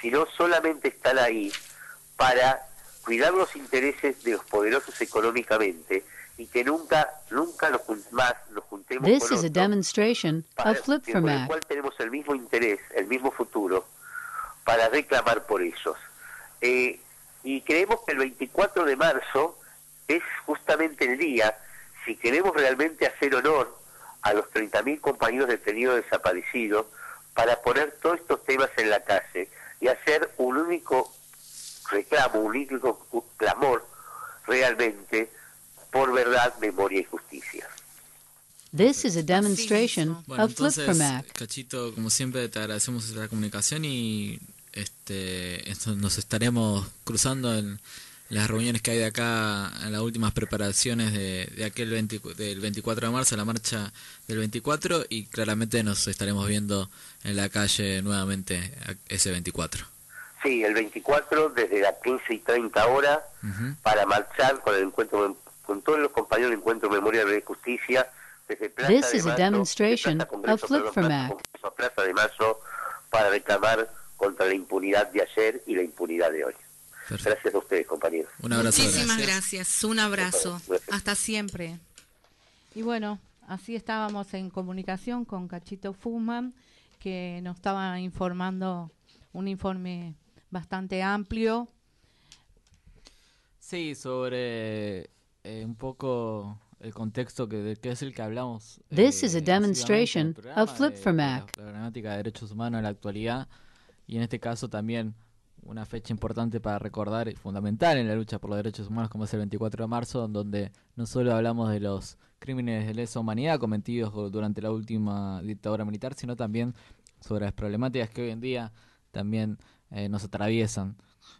sino solamente están ahí para cuidar los intereses de los poderosos económicamente y que nunca nos juntemos This con is a otros demonstration of Flip for con el Mac. cual tenemos el mismo interés, el mismo futuro, para reclamar por ellos. Y creemos que el 24 de marzo es justamente el día, si queremos realmente hacer honor a los 30.000 compañeros detenidos desaparecidos, para poner todos estos temas en la calle y hacer un único reclamo, un único clamor realmente por verdad, memoria y justicia. This is a demonstration Bueno, of Flip for entonces, Mac. Cachito, como siempre, te agradecemos esta comunicación y nos estaremos cruzando en las reuniones que hay de acá, en las últimas preparaciones de aquel del 24 de marzo, la marcha del 24, y claramente nos estaremos viendo en la calle nuevamente ese 24. Sí, el 24 desde las 15:30 horas para marchar con el encuentro con todos los compañeros del Encuentro Memoria y Justicia desde Plaza This de is a Mayo, demonstration de Plaza Congreso, of Flip perdón, for Plaza Mac. Congreso a Plaza de Mayo para reclamar contra la impunidad de ayer y la impunidad de hoy. Perfecto. Gracias a ustedes, compañeros. Un abrazo. Muchísimas gracias. Un abrazo. Gracias. Hasta siempre. Y bueno, así estábamos en comunicación con Cachito Fussman, que nos estaba informando un informe bastante amplio. Sí, sobre un poco el contexto que es el que hablamos. This is a asiduamente en el demonstration programa, of Flip for de Mac. la problemática de derechos humanos en la actualidad, y en este caso también una fecha importante para recordar y fundamental en la lucha por los derechos humanos, como es el 24 de marzo, donde no solo hablamos de los crímenes de lesa humanidad cometidos durante la última dictadura militar, sino también sobre las problemáticas que hoy en día también nos atraviesan.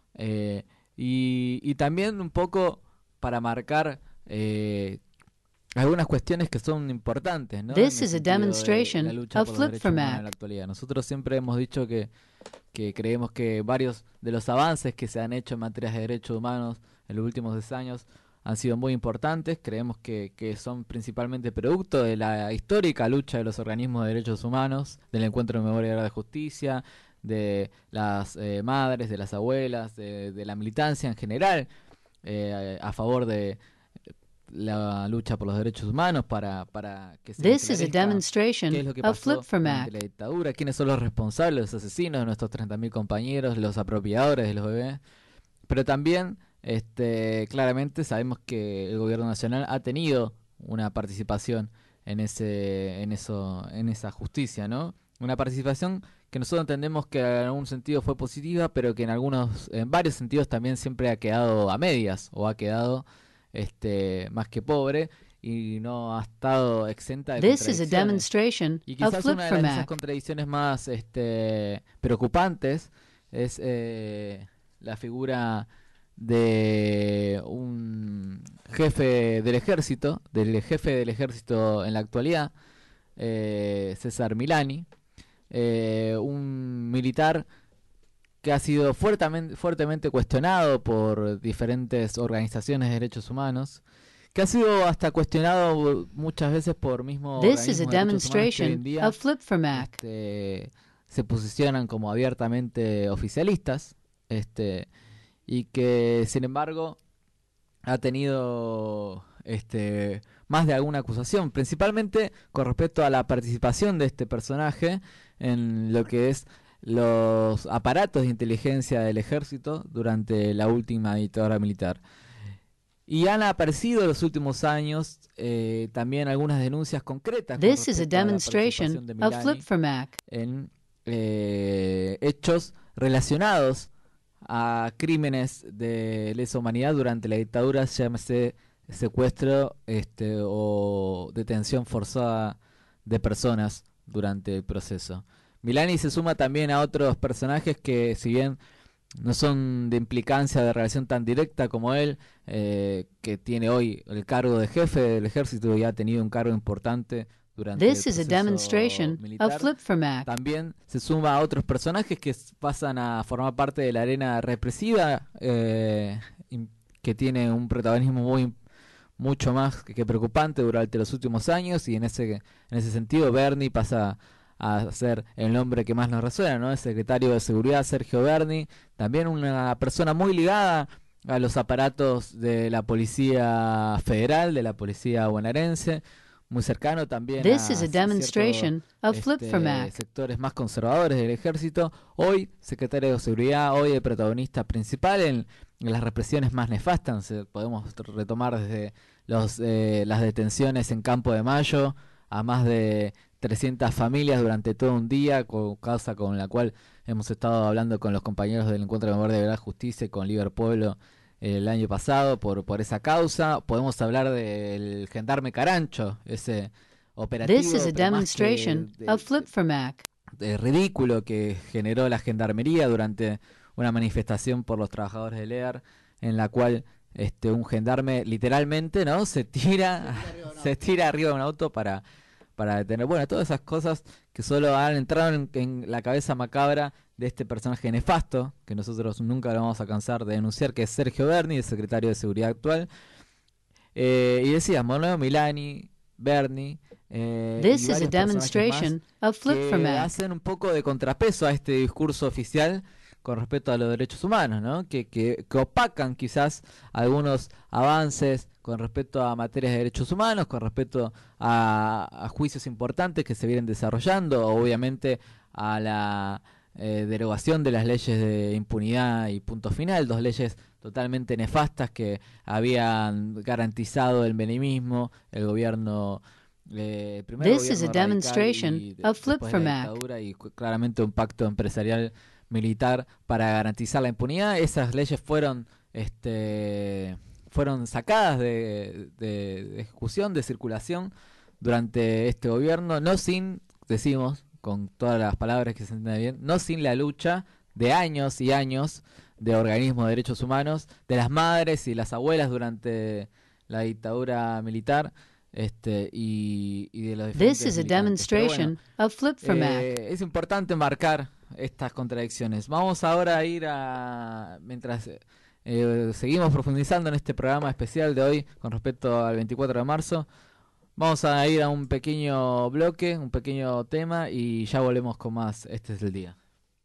Y también un poco para marcar algunas cuestiones que son importantes, ¿no? This En el is a sentido de demonstration la lucha of por los Flip derechos for humanos Mac. en la actualidad. Nosotros siempre hemos dicho que creemos que varios de los avances que se han hecho en materia de derechos humanos en los últimos 10 años han sido muy importantes. Creemos que son principalmente producto de la histórica lucha de los organismos de derechos humanos, del Encuentro de Memoria y Verdad de Justicia, de las madres, de las abuelas, de la militancia en general, a favor de la lucha por los derechos humanos, para que se This is a esclarezca demonstration qué es lo que of pasó Flip for durante Mac. la dictadura, quiénes son los responsables, los asesinos de nuestros 30.000 compañeros, los apropiadores de los bebés. Pero también claramente sabemos que el gobierno nacional ha tenido una participación en esa justicia, ¿no? Una participación que nosotros entendemos que en algún sentido fue positiva, pero que en varios sentidos también siempre ha quedado a medias, o ha quedado más que pobre, y no ha estado exenta de This is a contradicciones. demonstration Y of quizás Flip una de for esas Mac. contradicciones más preocupantes es la figura de un jefe del ejército en la actualidad, César Milani, un militar que ha sido fuertemente cuestionado por diferentes organizaciones de derechos humanos, que ha sido hasta cuestionado muchas veces por mismos This is a organismos de derechos humanos que hoy en demonstration día of Flip for Mac. se posicionan como abiertamente oficialistas, y que sin embargo ha tenido más de alguna acusación, principalmente con respecto a la participación de este personaje en lo que es los aparatos de inteligencia del ejército durante la última dictadura militar. Y han aparecido en los últimos años también algunas denuncias concretas con This is a respecto a la demonstration participación de of Milani Flip for Mac. en hechos relacionados a crímenes de lesa humanidad durante la dictadura, llámese secuestro o detención forzada de personas durante el proceso. Milani se suma también a otros personajes que, si bien no son de implicancia de relación tan directa como él, que tiene hoy el cargo de jefe del ejército y ha tenido un cargo importante durante This el is a proceso demonstration militar. of Flip for Mac. También se suma a otros personajes que pasan a formar parte de la arena represiva, que tiene un protagonismo mucho más que preocupante durante los últimos años, y en ese sentido Bernie pasa a ser el nombre que más nos resuena, ¿no? El secretario de Seguridad, Sergio Berni, también una persona muy ligada a los aparatos de la Policía Federal, de la Policía bonaerense, muy cercano también This a is a demonstration of Flip for Mac. sectores más conservadores del ejército. Hoy, secretario de Seguridad, hoy el protagonista principal en las represiones más nefastas. Podemos retomar desde las detenciones en Campo de Mayo a más de 300 familias durante todo un día, causa con la cual hemos estado hablando con los compañeros del Encuentro de Memoria de Verdad y Justicia y con Liber Pueblo el año pasado por esa causa. Podemos hablar del gendarme Carancho, ese operativo This is a demonstration of Flip for Mac. ridículo que generó la gendarmería durante una manifestación por los trabajadores del EAR, en la cual un gendarme literalmente se tira arriba de un auto para detener. Bueno, todas esas cosas que solo han entrado en la cabeza macabra de este personaje nefasto, que nosotros nunca lo vamos a cansar de denunciar, que es Sergio Berni, el secretario de Seguridad actual. Y decíamos, ¿no? Milani, Berni, This is a demonstration of Flip for que Mac. hacen un poco de contrapeso a este discurso oficial con respecto a los derechos humanos, ¿no? Que opacan quizás algunos avances con respecto a materias de derechos humanos, con respecto a juicios importantes que se vienen desarrollando, obviamente a la derogación de las leyes de impunidad y punto final, 2 leyes totalmente nefastas que habían garantizado el menemismo, el gobierno primer This is a gobierno demonstration radical y of Flip después for de la Mac. dictadura, y claramente un pacto empresarial militar para garantizar la impunidad. Esas leyes fueron sacadas de ejecución, de circulación durante este gobierno, no sin, decimos con todas las palabras que se entiendan bien, no sin la lucha de años y años de organismos de derechos humanos, de las madres y las abuelas durante la dictadura militar, y de los This diferentes is a militantes. Pero demonstration of Flip for Mac. es importante marcar estas contradicciones. Vamos ahora a ir mientras seguimos profundizando en este programa especial de hoy con respecto al 24 de marzo, vamos a ir a un pequeño bloque, un pequeño tema, y ya volvemos con más. Este es el día.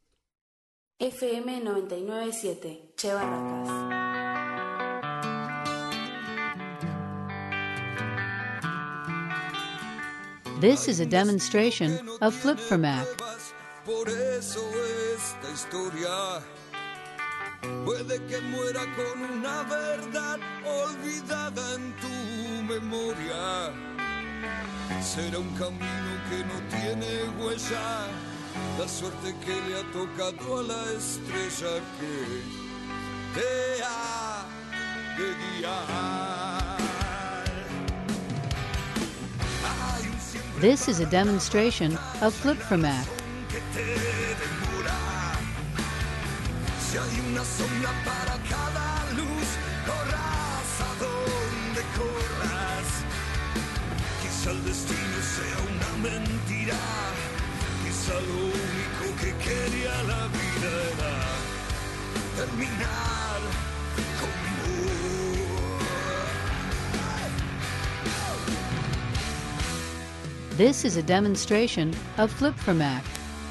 FM 99.7, Che Barracas. This is a demonstration of Flip for Mac. Por eso esta historia puede que muera con una verdad olvidada en tu memoria. Será un camino que no tiene huella, la suerte que le ha tocado a la estrella que te ha de guiar. This is a demonstration of Flip for Mac. Que te demora. Si hay una sombra para cada luz, corras a donde corras. Quizá el destino sea una mentira, quizá lo único que quería la vida era terminar conmigo. This is a demonstration of Flip for Mac.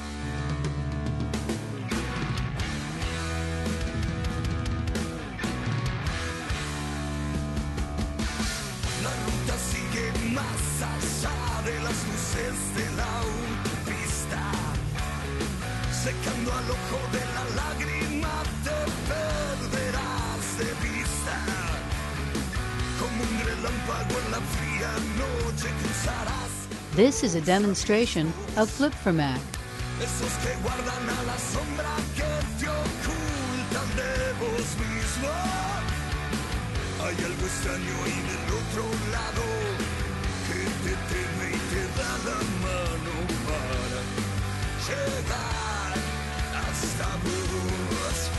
La ruta sigue más allá de las luces de la autopista, secando al ojo de la lágrima te perderás de vista. Como un relámpago en la fría noche cruzarás. This is a demonstration of Flip for Mac. Esos que guardan a la sombra que te ocultan de vos mismo. Hay algo extraño ahí del otro lado que te teme y te da la mano para llegar hasta vos.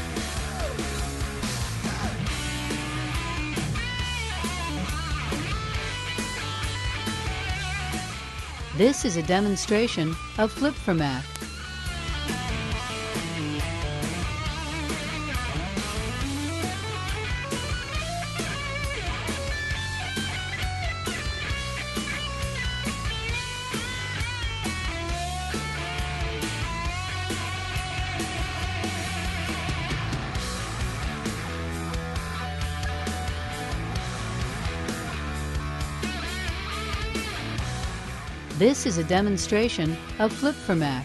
This is a demonstration of Flip for Mac. This is a demonstration of Flip for Mac.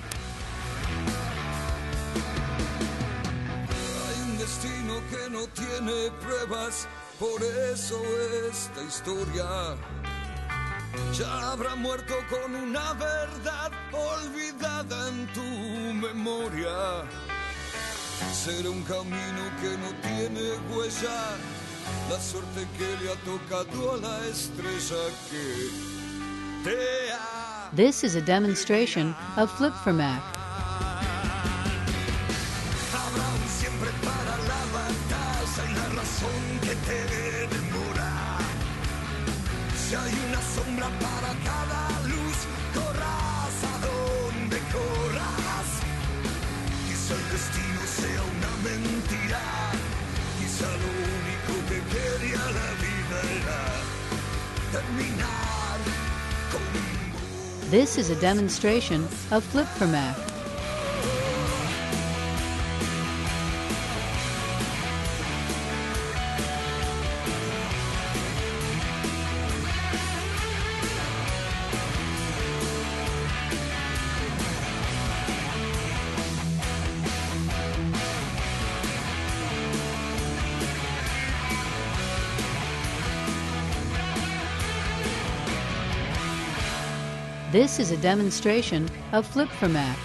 Hay un destino que no tiene pruebas, por eso esta historia ya habrá muerto con una verdad olvidada en tu memoria. Será un camino que no tiene huella, la suerte que le ha tocado a la estrella que te ha... This is a demonstration of Flip for Mac. Habrá un siempre para la batalla y la razón que te demora. Si hay una sombra para cada luz, corras a donde corras. Quizá el destino sea una mentira, quizá lo único que quería la vida era terminar con... This is a demonstration of Flip for Mac. This is a demonstration of Flip for Mac.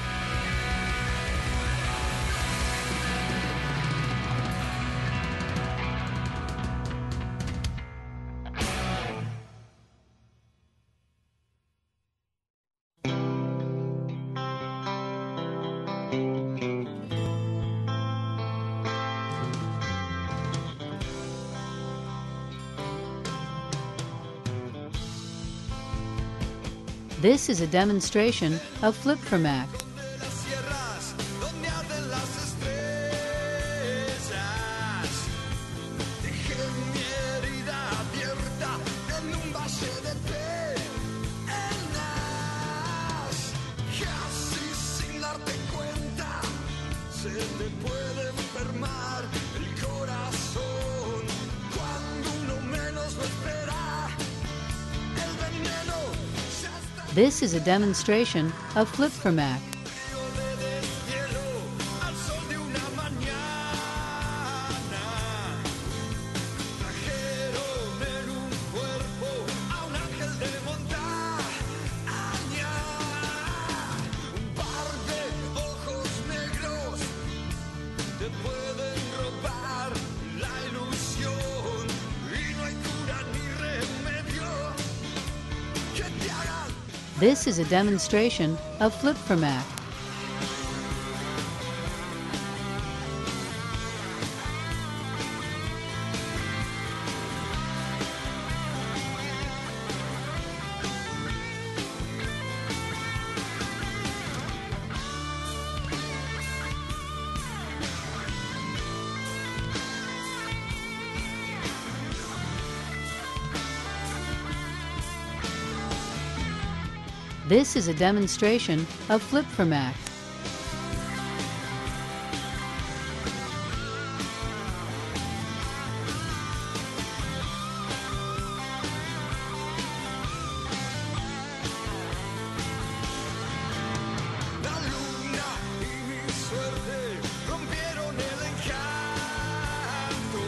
This is a demonstration of Flip for Mac. Las sierras donde arden las estrellas, dejé mi herida abierta en un valle de penas, y así sin darte cuenta se te puede enfermar el corazón cuando uno menos lo espera. El veneno ya está. This is a demonstration of Flip for Mac. Al sol de una mañana trajeron en un cuerpo a un ángel de montaña, un par de ojos negros te pueden robar la ilusión y no hay cura ni remedio que te hagan. This is a demonstration of Flip for Mac. This is a demonstration of Flip for Mac. La luna y mi suerte rompieron el encanto.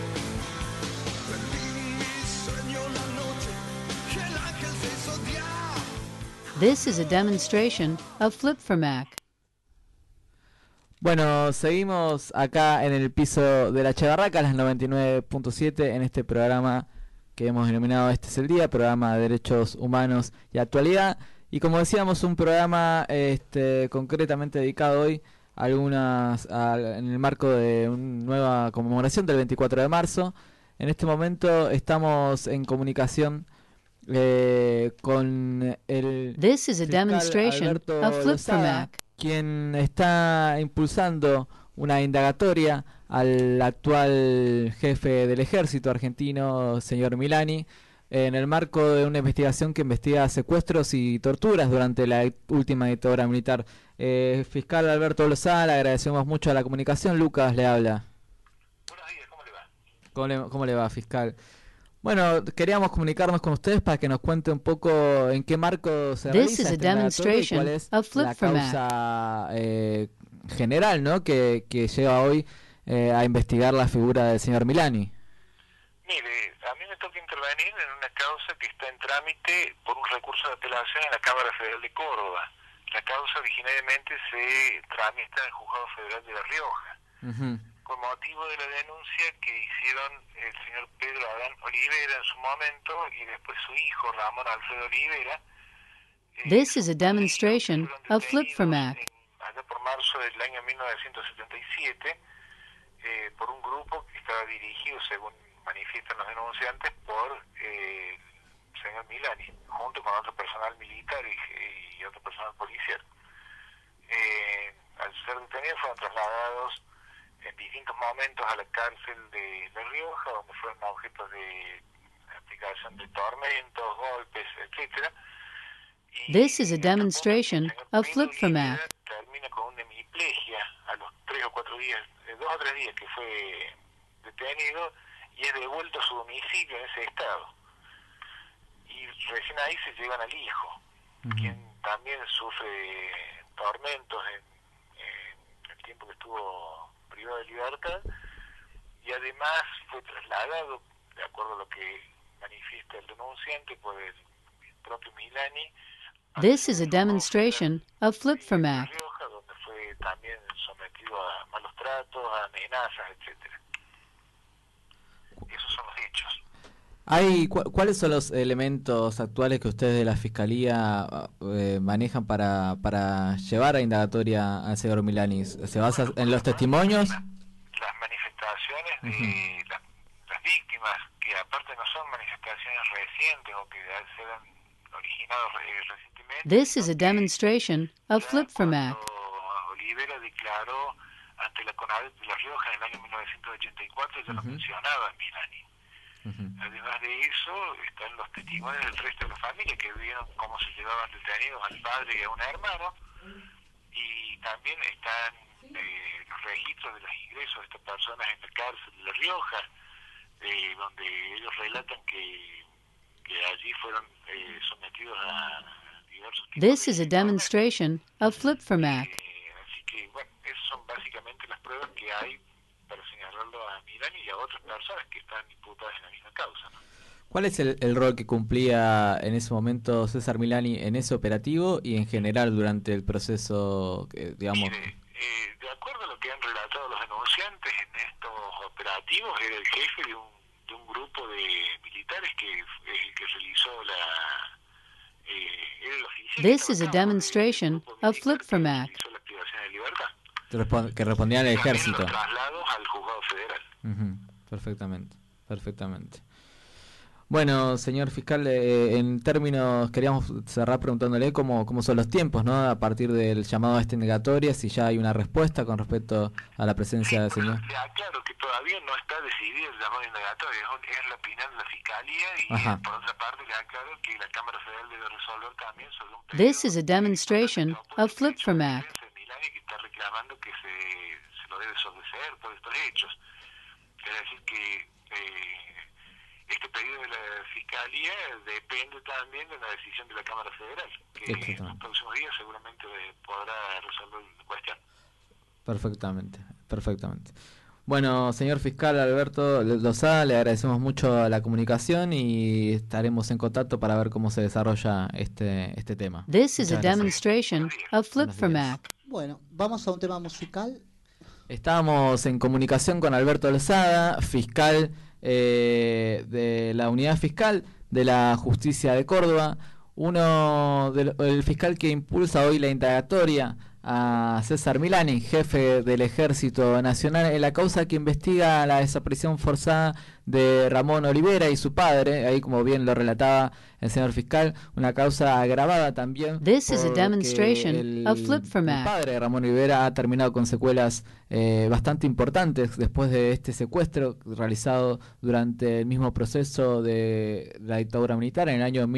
Perdí mi sueño la noche que el ángel se hizo diablo. This is a demonstration of Flip for Mac. Bueno, seguimos acá en el piso de la Chevarraca, las 99.7, en este programa que hemos denominado Este es el Día, programa de Derechos Humanos y Actualidad. Y como decíamos, un programa concretamente dedicado hoy a en el marco de una nueva conmemoración del 24 de marzo. En este momento estamos en comunicación con el This is a fiscal demonstration Alberto of Flip for Lozada, Mac. quien está impulsando una indagatoria al actual jefe del ejército argentino, señor Milani, en el marco de una investigación que investiga secuestros y torturas durante la última dictadura militar. Fiscal Alberto Lozada, le agradecemos mucho a la comunicación. Lucas le habla. Buenos días, ¿cómo le va? ¿Cómo le va, fiscal? Bueno, queríamos comunicarnos con ustedes para que nos cuente un poco en qué marco se This is realiza a este indagatorio y cuál demonstration es of Flip la for Mac. causa general, ¿no? que lleva hoy a investigar la figura del señor Milani. Mire, a mí me toca intervenir en una causa que está en trámite por un recurso de apelación en la Cámara Federal de Córdoba. La causa originariamente se tramita en el Juzgado Federal de La Rioja, con motivo de la denuncia que hicieron el señor Pedro Adán Olivera en su momento y después su hijo Ramón Alfredo Olivera. This is a demonstration of Flip for Mac. Allá por marzo del año 1977, por un grupo que estaba dirigido, según manifiestan los denunciantes, por el señor Milani, junto con otro personal militar y otro personal policial. Al ser detenidos fueron trasladados en distintos momentos a la cárcel de La Rioja, donde fueron objetos de aplicación de tormentos, golpes, etcétera. This is a demonstration of Flip for Mac. Termina con una hemiplegia a los 2 o 3 días que fue detenido y es devuelto a su domicilio en ese estado. Y recién ahí se llevan al hijo, quien también sufre tormentos en el tiempo que estuvo privado de libertad, y además fue trasladado, de acuerdo a lo que manifiesta el denunciante, por el propio Milani. This is a demonstration of Flip for Mac. Rioja, donde fue también sometido a malos tratos, a amenazas, etcétera. Esos son los hechos. ¿Cuáles son los elementos actuales que ustedes de la Fiscalía manejan para llevar a indagatoria al señor Milani? ¿Se basa en los testimonios? Las manifestaciones de las víctimas, que aparte no son manifestaciones recientes o que se han originado recientemente. This is a demonstration of Flip for Mac. Olivera declaró ante la CONADEP de La Rioja en el año 1984, ya lo mencionaba Milani. Además de eso, están los testimonios del resto de la familia que vieron cómo se llevaban detenidos al padre y a un hermano, y también están los registros de los ingresos de estas personas en la cárcel de La Rioja, donde ellos relatan que allí fueron sometidos a diversos tipos This is a demonstration of Flip for Mac. así que, bueno, esas son básicamente las pruebas que hay para señalarlo a Milani y a otras personas que están imputadas en la misma causa, ¿no? ¿Cuál es el rol que cumplía en ese momento César Milani en ese operativo y en general durante el proceso, digamos? Mire, de acuerdo a lo que han relatado los denunciantes en estos operativos, era el jefe de un grupo de militares que realizó era el oficial. This is a demonstration of Flip for Mac. Hizo la privación de libertad. Que respondían al ejército. Los traslados al juzgado federal. Perfectamente. Bueno, señor fiscal, en términos, queríamos cerrar preguntándole cómo son los tiempos, ¿no? A partir del llamado a esta indagatoria, si ya hay una respuesta con respecto a la presencia del señor. Claro que todavía no está decidido el llamado indagatorio, es la opinión de la Fiscalía y por otra parte le aclaro que la Cámara Federal debe resolver también sobre un pedido. This is a demonstration of Flip for Mac. Que está reclamando que se lo debe obedecer por estos hechos. Es decir que este pedido de la Fiscalía depende también de la decisión de la Cámara Federal, que en los próximos días seguramente podrá resolver la cuestión. Perfectamente. Bueno, señor fiscal Alberto Lozada, le agradecemos mucho la comunicación y estaremos en contacto para ver cómo se desarrolla este tema. This is a demonstration of Flip for Mac. Bueno, vamos a un tema musical. Estamos en comunicación con Alberto Lozada, fiscal de la Unidad Fiscal de la Justicia de Córdoba, el fiscal que impulsa hoy la indagatoria a César Milani, jefe del Ejército Nacional, en la causa que investiga la desaparición forzada de Ramón Olivera y su padre, ahí como bien lo relataba el señor fiscal, una causa agravada también. This is a demonstration of Flip for Mac. El padre de Ramón Olivera ha terminado con secuelas bastante importantes después de este secuestro realizado durante el mismo proceso de la dictadura militar en el año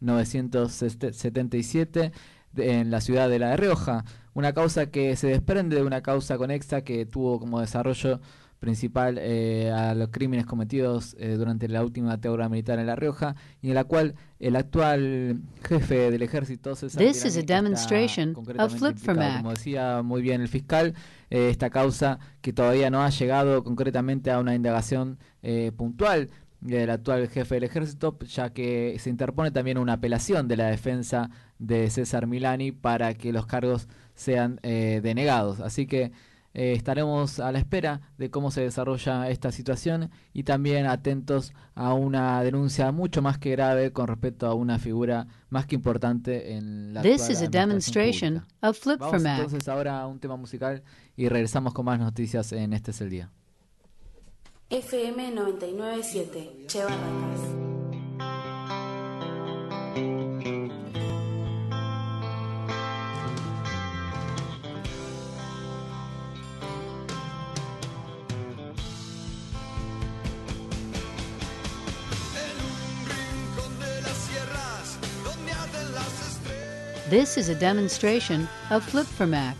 1977 en la ciudad de La Rioja. Una causa que se desprende de una causa conexa que tuvo como desarrollo principal a los crímenes cometidos durante la última dictadura militar en La Rioja, y en la cual el actual jefe del ejército, César This is a Milani, demonstration está of concretamente Flip for implicado. Mac. Como decía muy bien el fiscal, esta causa que todavía no ha llegado concretamente a una indagación puntual del actual jefe del ejército, ya que se interpone también una apelación de la defensa de César Milani para que los cargos sean denegados. Así que estaremos a la espera de cómo se desarrolla esta situación y también atentos a una denuncia mucho más que grave con respecto a una figura más que importante en la This actual is a administración demonstration pública. of Flip for Vamos Mac. entonces ahora a un tema musical y regresamos con más noticias en Este es el Día. FM 99.7, Che Barracas. This is a demonstration of Flip for Mac.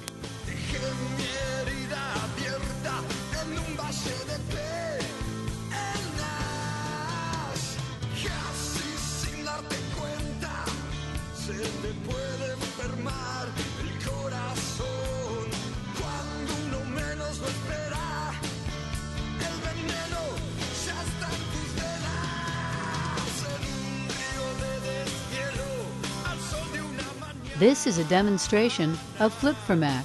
This is a demonstration of Flip for Mac.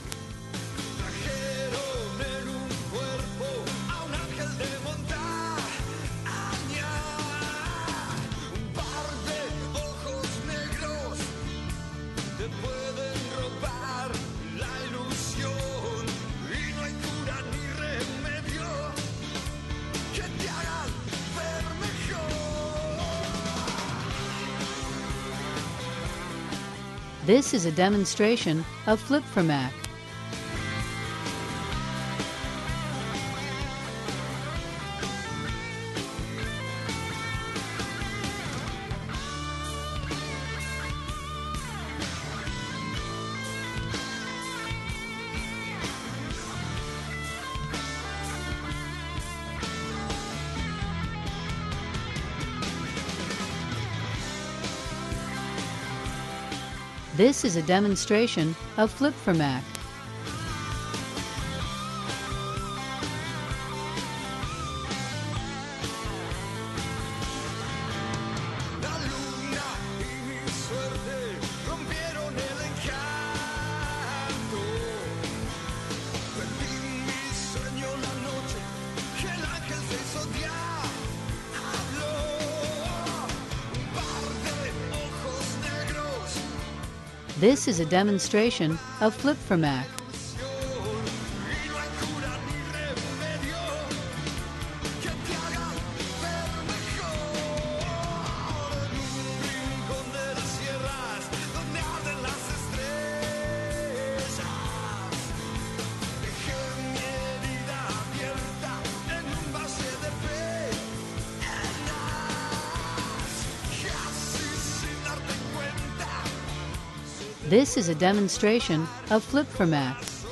This is a demonstration of Flip for Mac. This is a demonstration of Flip for Mac. This is a demonstration of Flip for Mac. This is a demonstration of Flip for Mac.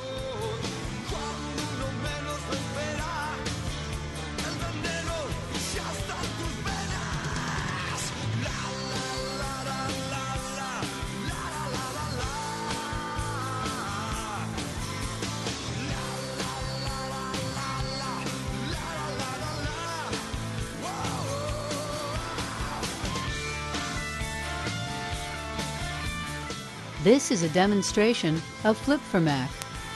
This is a demonstration of Flip for Mac.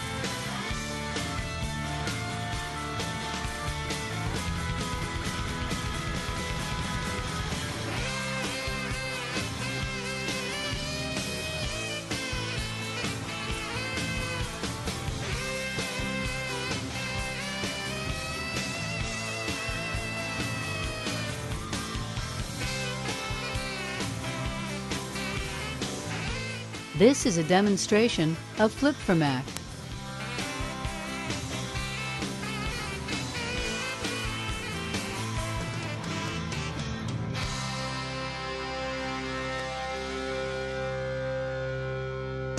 This is a demonstration of Flip for Mac.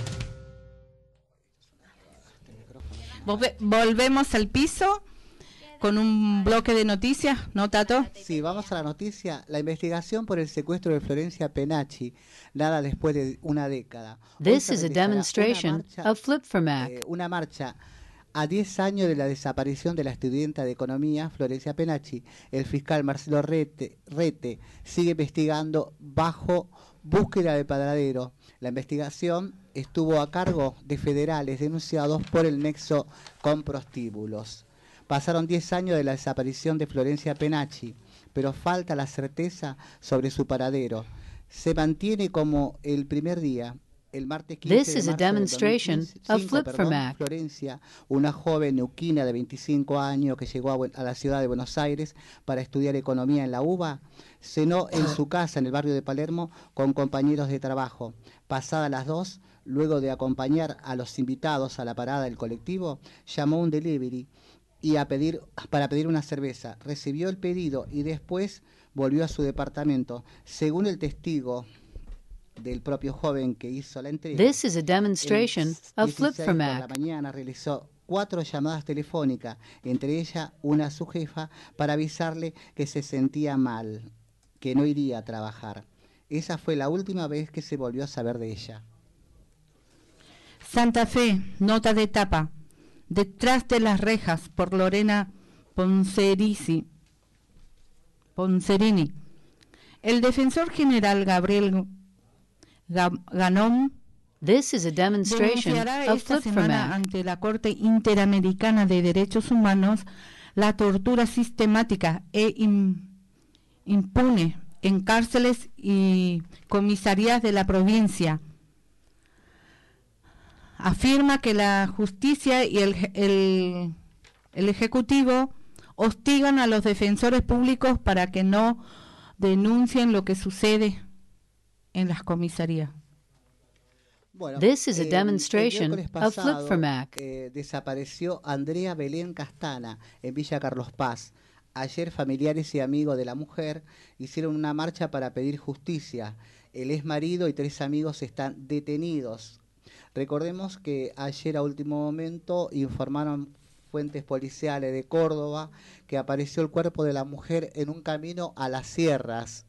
Volvemos al piso. con un bloque de noticias, ¿no, Tato? Sí, vamos a la noticia. La investigación por el secuestro de Florencia Penacci, nada después de una década. This is a demonstration of Flip for Mac. Una marcha a 10 años de la desaparición de la estudianta de Economía, Florencia Penacci. El fiscal Marcelo Rete sigue investigando bajo búsqueda de paradero. La investigación estuvo a cargo de federales denunciados por el nexo con prostíbulos. Pasaron 10 años de la desaparición de Florencia Penacci, pero falta la certeza sobre su paradero. Se mantiene como el primer día. El martes 15 This de is a marzo del demonstration 2005, of Flip for Mac. Florencia, una joven neuquina de 25 años que llegó a la ciudad de Buenos Aires para estudiar economía en la UBA, cenó en su casa en el barrio de Palermo con compañeros de trabajo. Pasadas las 2, luego de acompañar a los invitados a la parada del colectivo, llamó un delivery para pedir una cerveza. Recibió el pedido y después volvió a su departamento. Según el testigo del propio joven que hizo la entrega, This is a demonstration of Flip for por Mac. la mañana realizó 4 llamadas telefónicas, entre ellas una a su jefa, para avisarle que se sentía mal, que no iría a trabajar. Esa fue la última vez que se volvió a saber de ella. Santa Fe, nota de tapa. Detrás de las rejas, por Lorena Poncerini. El defensor general Gabriel Ganón This is a demonstration denunciará of esta Flip for semana Mac. ante la Corte Interamericana de Derechos Humanos la tortura sistemática e impune en cárceles y comisarías de la provincia. Afirma que la justicia y el Ejecutivo hostigan a los defensores públicos para que no denuncien lo que sucede en las comisarías. Bueno, This is a demonstration el miércoles of Flip pasado, for Mac. Desapareció Andrea Belén Castana en Villa Carlos Paz. Ayer familiares y amigos de la mujer hicieron una marcha para pedir justicia. El exmarido y 3 amigos están detenidos. Recordemos que ayer a último momento informaron fuentes policiales de Córdoba que apareció el cuerpo de la mujer en un camino a las sierras.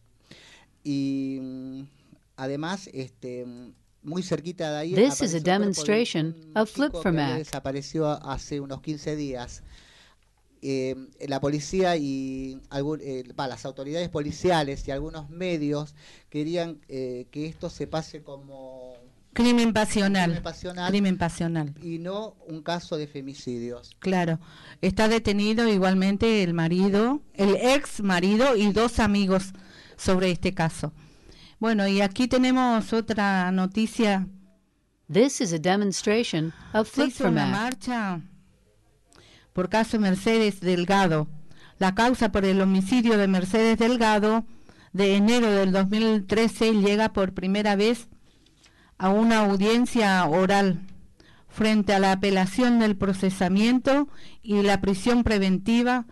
Y además, muy cerquita de ahí, This is a demonstration of Flip for Mac. Desapareció hace unos 15 días. La policía y las autoridades policiales y algunos medios querían que esto se pase como Crimen pasional. Crimen pasional y no un caso de femicidios. Claro, está detenido igualmente el marido, el ex marido y 2 amigos sobre este caso. Bueno, y aquí tenemos otra noticia. This is a demonstration of Se Flip hizo for una Mac. marcha por caso Mercedes Delgado. La causa por el homicidio de Mercedes Delgado de enero del 2013 llega por primera vez a una audiencia oral frente a la apelación del procesamiento y la prisión preventiva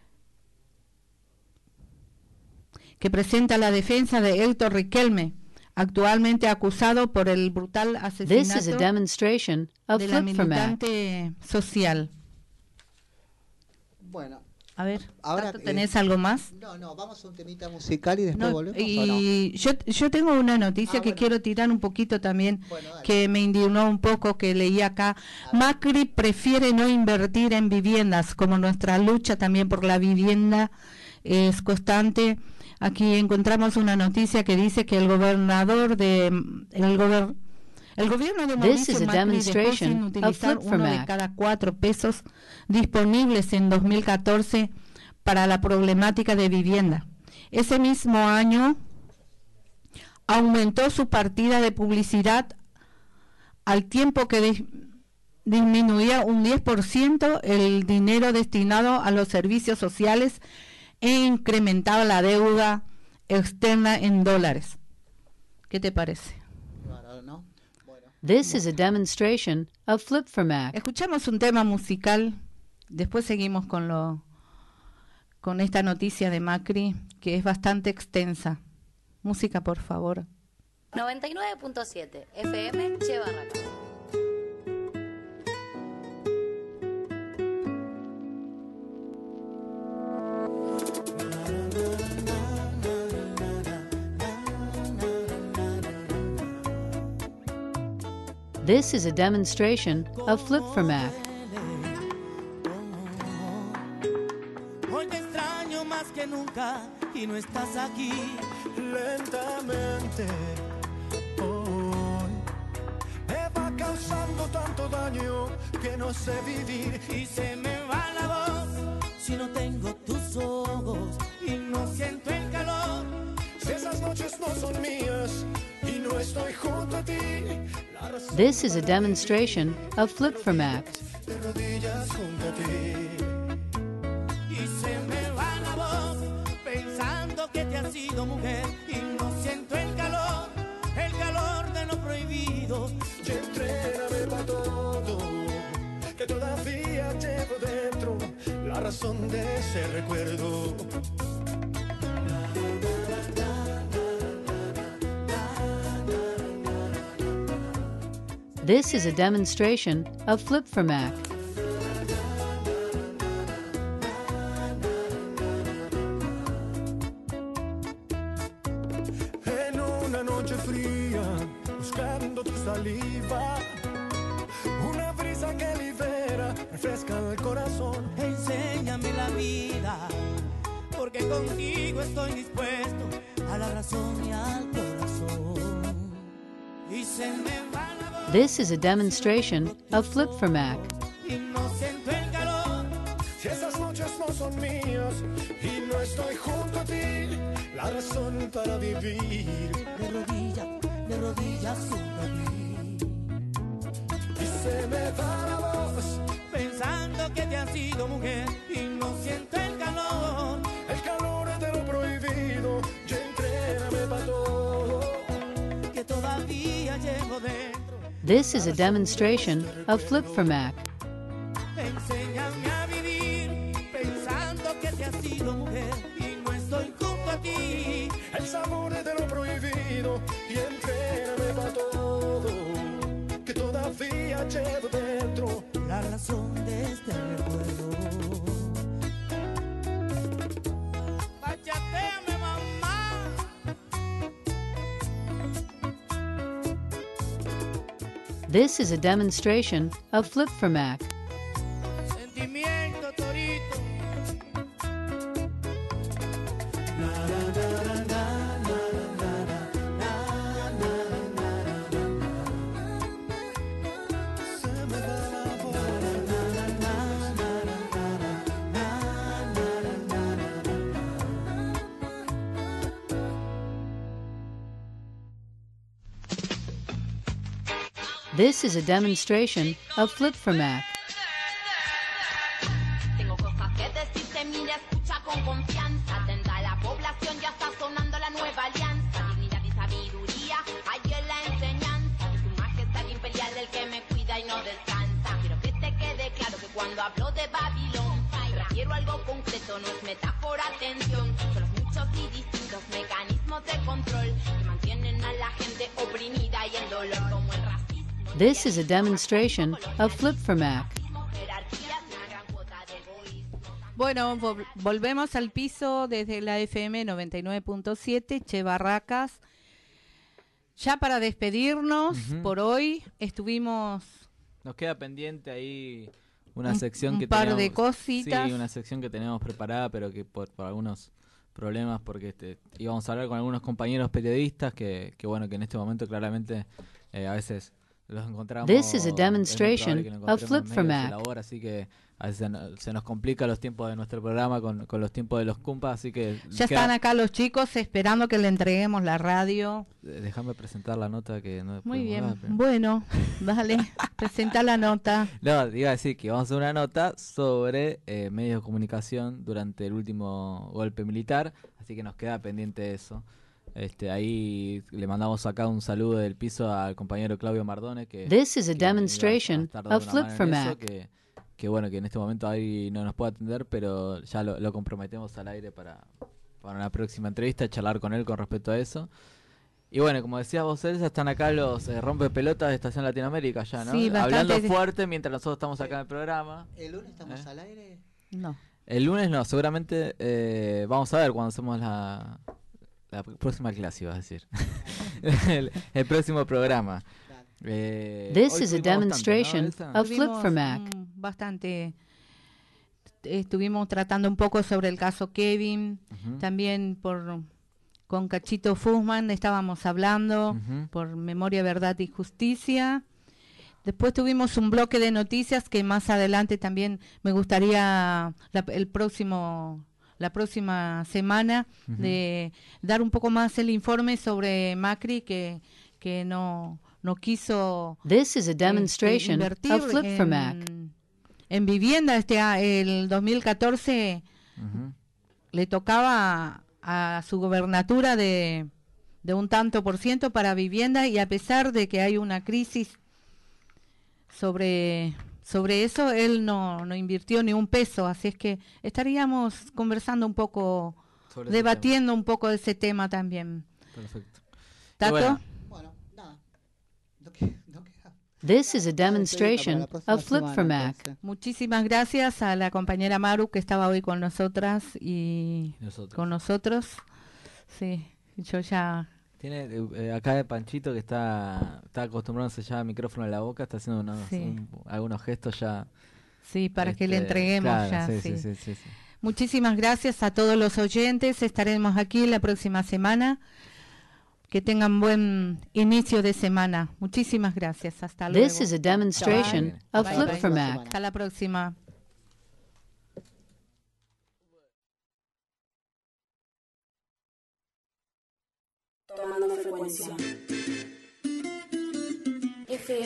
que presenta la defensa de Héctor Riquelme, actualmente acusado por el brutal This is a asesinato demonstration of de la Flip for Mac. militante social. Bueno, a ver, ahora ¿tenés algo más? No, vamos a un temita musical y después volvemos. Y yo tengo una noticia que quiero tirar un poquito también, que me indignó un poco, que leí acá. Macri prefiere no invertir en viviendas, como nuestra lucha también por la vivienda es constante. Aquí encontramos una noticia que dice que el gobierno de Mauricio Macri dejó sin utilizar uno de cada 4 pesos disponibles en 2014 para la problemática de vivienda. Ese mismo año aumentó su partida de publicidad al tiempo que disminuía un 10% el dinero destinado a los servicios sociales e incrementaba la deuda externa en dólares. ¿Qué te parece? This is a demonstration of Flip for Mac. Escuchamos un tema musical, después seguimos con esta noticia de Macri, que es bastante extensa. Música, por favor. 99.7 FM Che Barracas. This is a demonstration of Flip for Mac. Hoy te extraño más que nunca y no estás aquí. Lentamente hoy me va causando tanto daño que no sé vivir y se me va la voz si no tengo tus ojos y no siento el calor. Si esas noches no son mías y no estoy junto a ti. This is a demonstration of Flip for Mac. De rodillas junto a ti. Y se me va la voz pensando que te has sido mujer y no siento el calor de lo prohibido. Y entrégame para todo, que todavía llevo dentro la razón de ese recuerdo. This is a demonstration of Flip for Mac. En una noche fría, buscando tu saliva, una brisa que libera, refresca el corazón. Enséñame la vida, porque contigo estoy dispuesto a la razón y al corazón. Y se me va la voz. This is a demonstration of Flip for Mac. Y no siento el calor. Si esas noches no son mías y no estoy junto a ti, la razón para vivir. De rodillas junto a ti. Y se me va la voz pensando que te has sido mujer y no siento el calor de lo prohibido. Y entrégame para todo, que todavía llevo dentro. This is a demonstration of Flip for Mac. Enséñame a vivir pensando que te has sido mujer y no estoy junto a ti. El sabor de lo prohibido y entrégame para todo, que todavía llevo dentro la razón de este recuerdo. Bachateame, mamá. This is a demonstration of Flip for Mac. Sentimiento, torito. This is a demonstration of Flip for Mac. Tengo cosas que decirte, mira, escucha con confianza. Atenta a la población, ya está sonando la nueva alianza. Dignidad y sabiduría, hay en la enseñanza. De su majestad imperial, el que me cuida y no descansa. Quiero que te quede claro que cuando hablo de Babilón, me refiero a algo concreto, no es metáfora, atención. Son los muchos y distintos mecanismos de control que mantienen a la gente oprimida y en dolor, como el racismo. This is a demonstration of Flip for Mac. Bueno, volvemos al piso desde la FM 99.7, Che Barracas. Ya para despedirnos por hoy, nos queda pendiente ahí una sección que par teníamos, de cositas. Sí, una sección que teníamos preparada, pero que por algunos problemas, porque íbamos a hablar con algunos compañeros periodistas que bueno, que en este momento claramente a veces los encontramos. This is a demonstration of Flip for Mac. Labor, así que a veces se nos complica los tiempos de nuestro programa con los tiempos de los compas, así que ya están acá los chicos esperando que le entreguemos la radio. Déjame presentar la nota que no. Muy bien, dar, pero... bueno, dale, presenta la nota. No, iba a decir que vamos a hacer una nota sobre medios de comunicación durante el último golpe militar, así que nos queda pendiente eso. Ahí le mandamos acá un saludo del piso al compañero Claudio Mardone, que This is a demonstration of Flip for Mac. Que bueno, que en este momento ahí no nos puede atender, pero ya lo comprometemos al aire para una próxima entrevista, charlar con él con respecto a eso. Y bueno, como decías vos, Elsa, están acá los rompepelotas de Estación Latinoamérica ya, ¿no? Sí, hablando fuerte mientras nosotros estamos acá en el programa. ¿El lunes estamos al aire? No. El lunes no, seguramente vamos a ver cuando hacemos la próxima clase, ibas a decir. el próximo programa. This is a demonstration of Flip for Mac. Bastante. Estuvimos tratando un poco sobre el caso Kevin, también con Cachito Fussman estábamos hablando, por Memoria, Verdad y Justicia. Después tuvimos un bloque de noticias que más adelante también me gustaría la próxima semana de dar un poco más el informe sobre Macri que no quiso This is a demonstration invertir of Flip for Mac. En vivienda. El 2014 le tocaba a su gobernatura de un tanto por ciento para vivienda, y a pesar de que hay una crisis sobre eso, él no invirtió ni un peso. Así es que estaríamos conversando un poco, debatiendo un poco de ese tema también. Perfecto. ¿Tato? Bueno, nada. This is a demonstration of Flip for Mac. Muchísimas gracias a la compañera Maru que estaba hoy con nosotras y con nosotros. Sí, yo ya... Tiene acá de Panchito que está acostumbrado a sellar el micrófono en la boca, está haciendo algunos gestos ya. Sí, para que le entreguemos claro, ya. Sí. Muchísimas gracias a todos los oyentes. Estaremos aquí la próxima semana. Que tengan buen inicio de semana. Muchísimas gracias. Hasta luego. This is a demonstration of Flip for Mac. Hasta la próxima. Tomando frecuencia.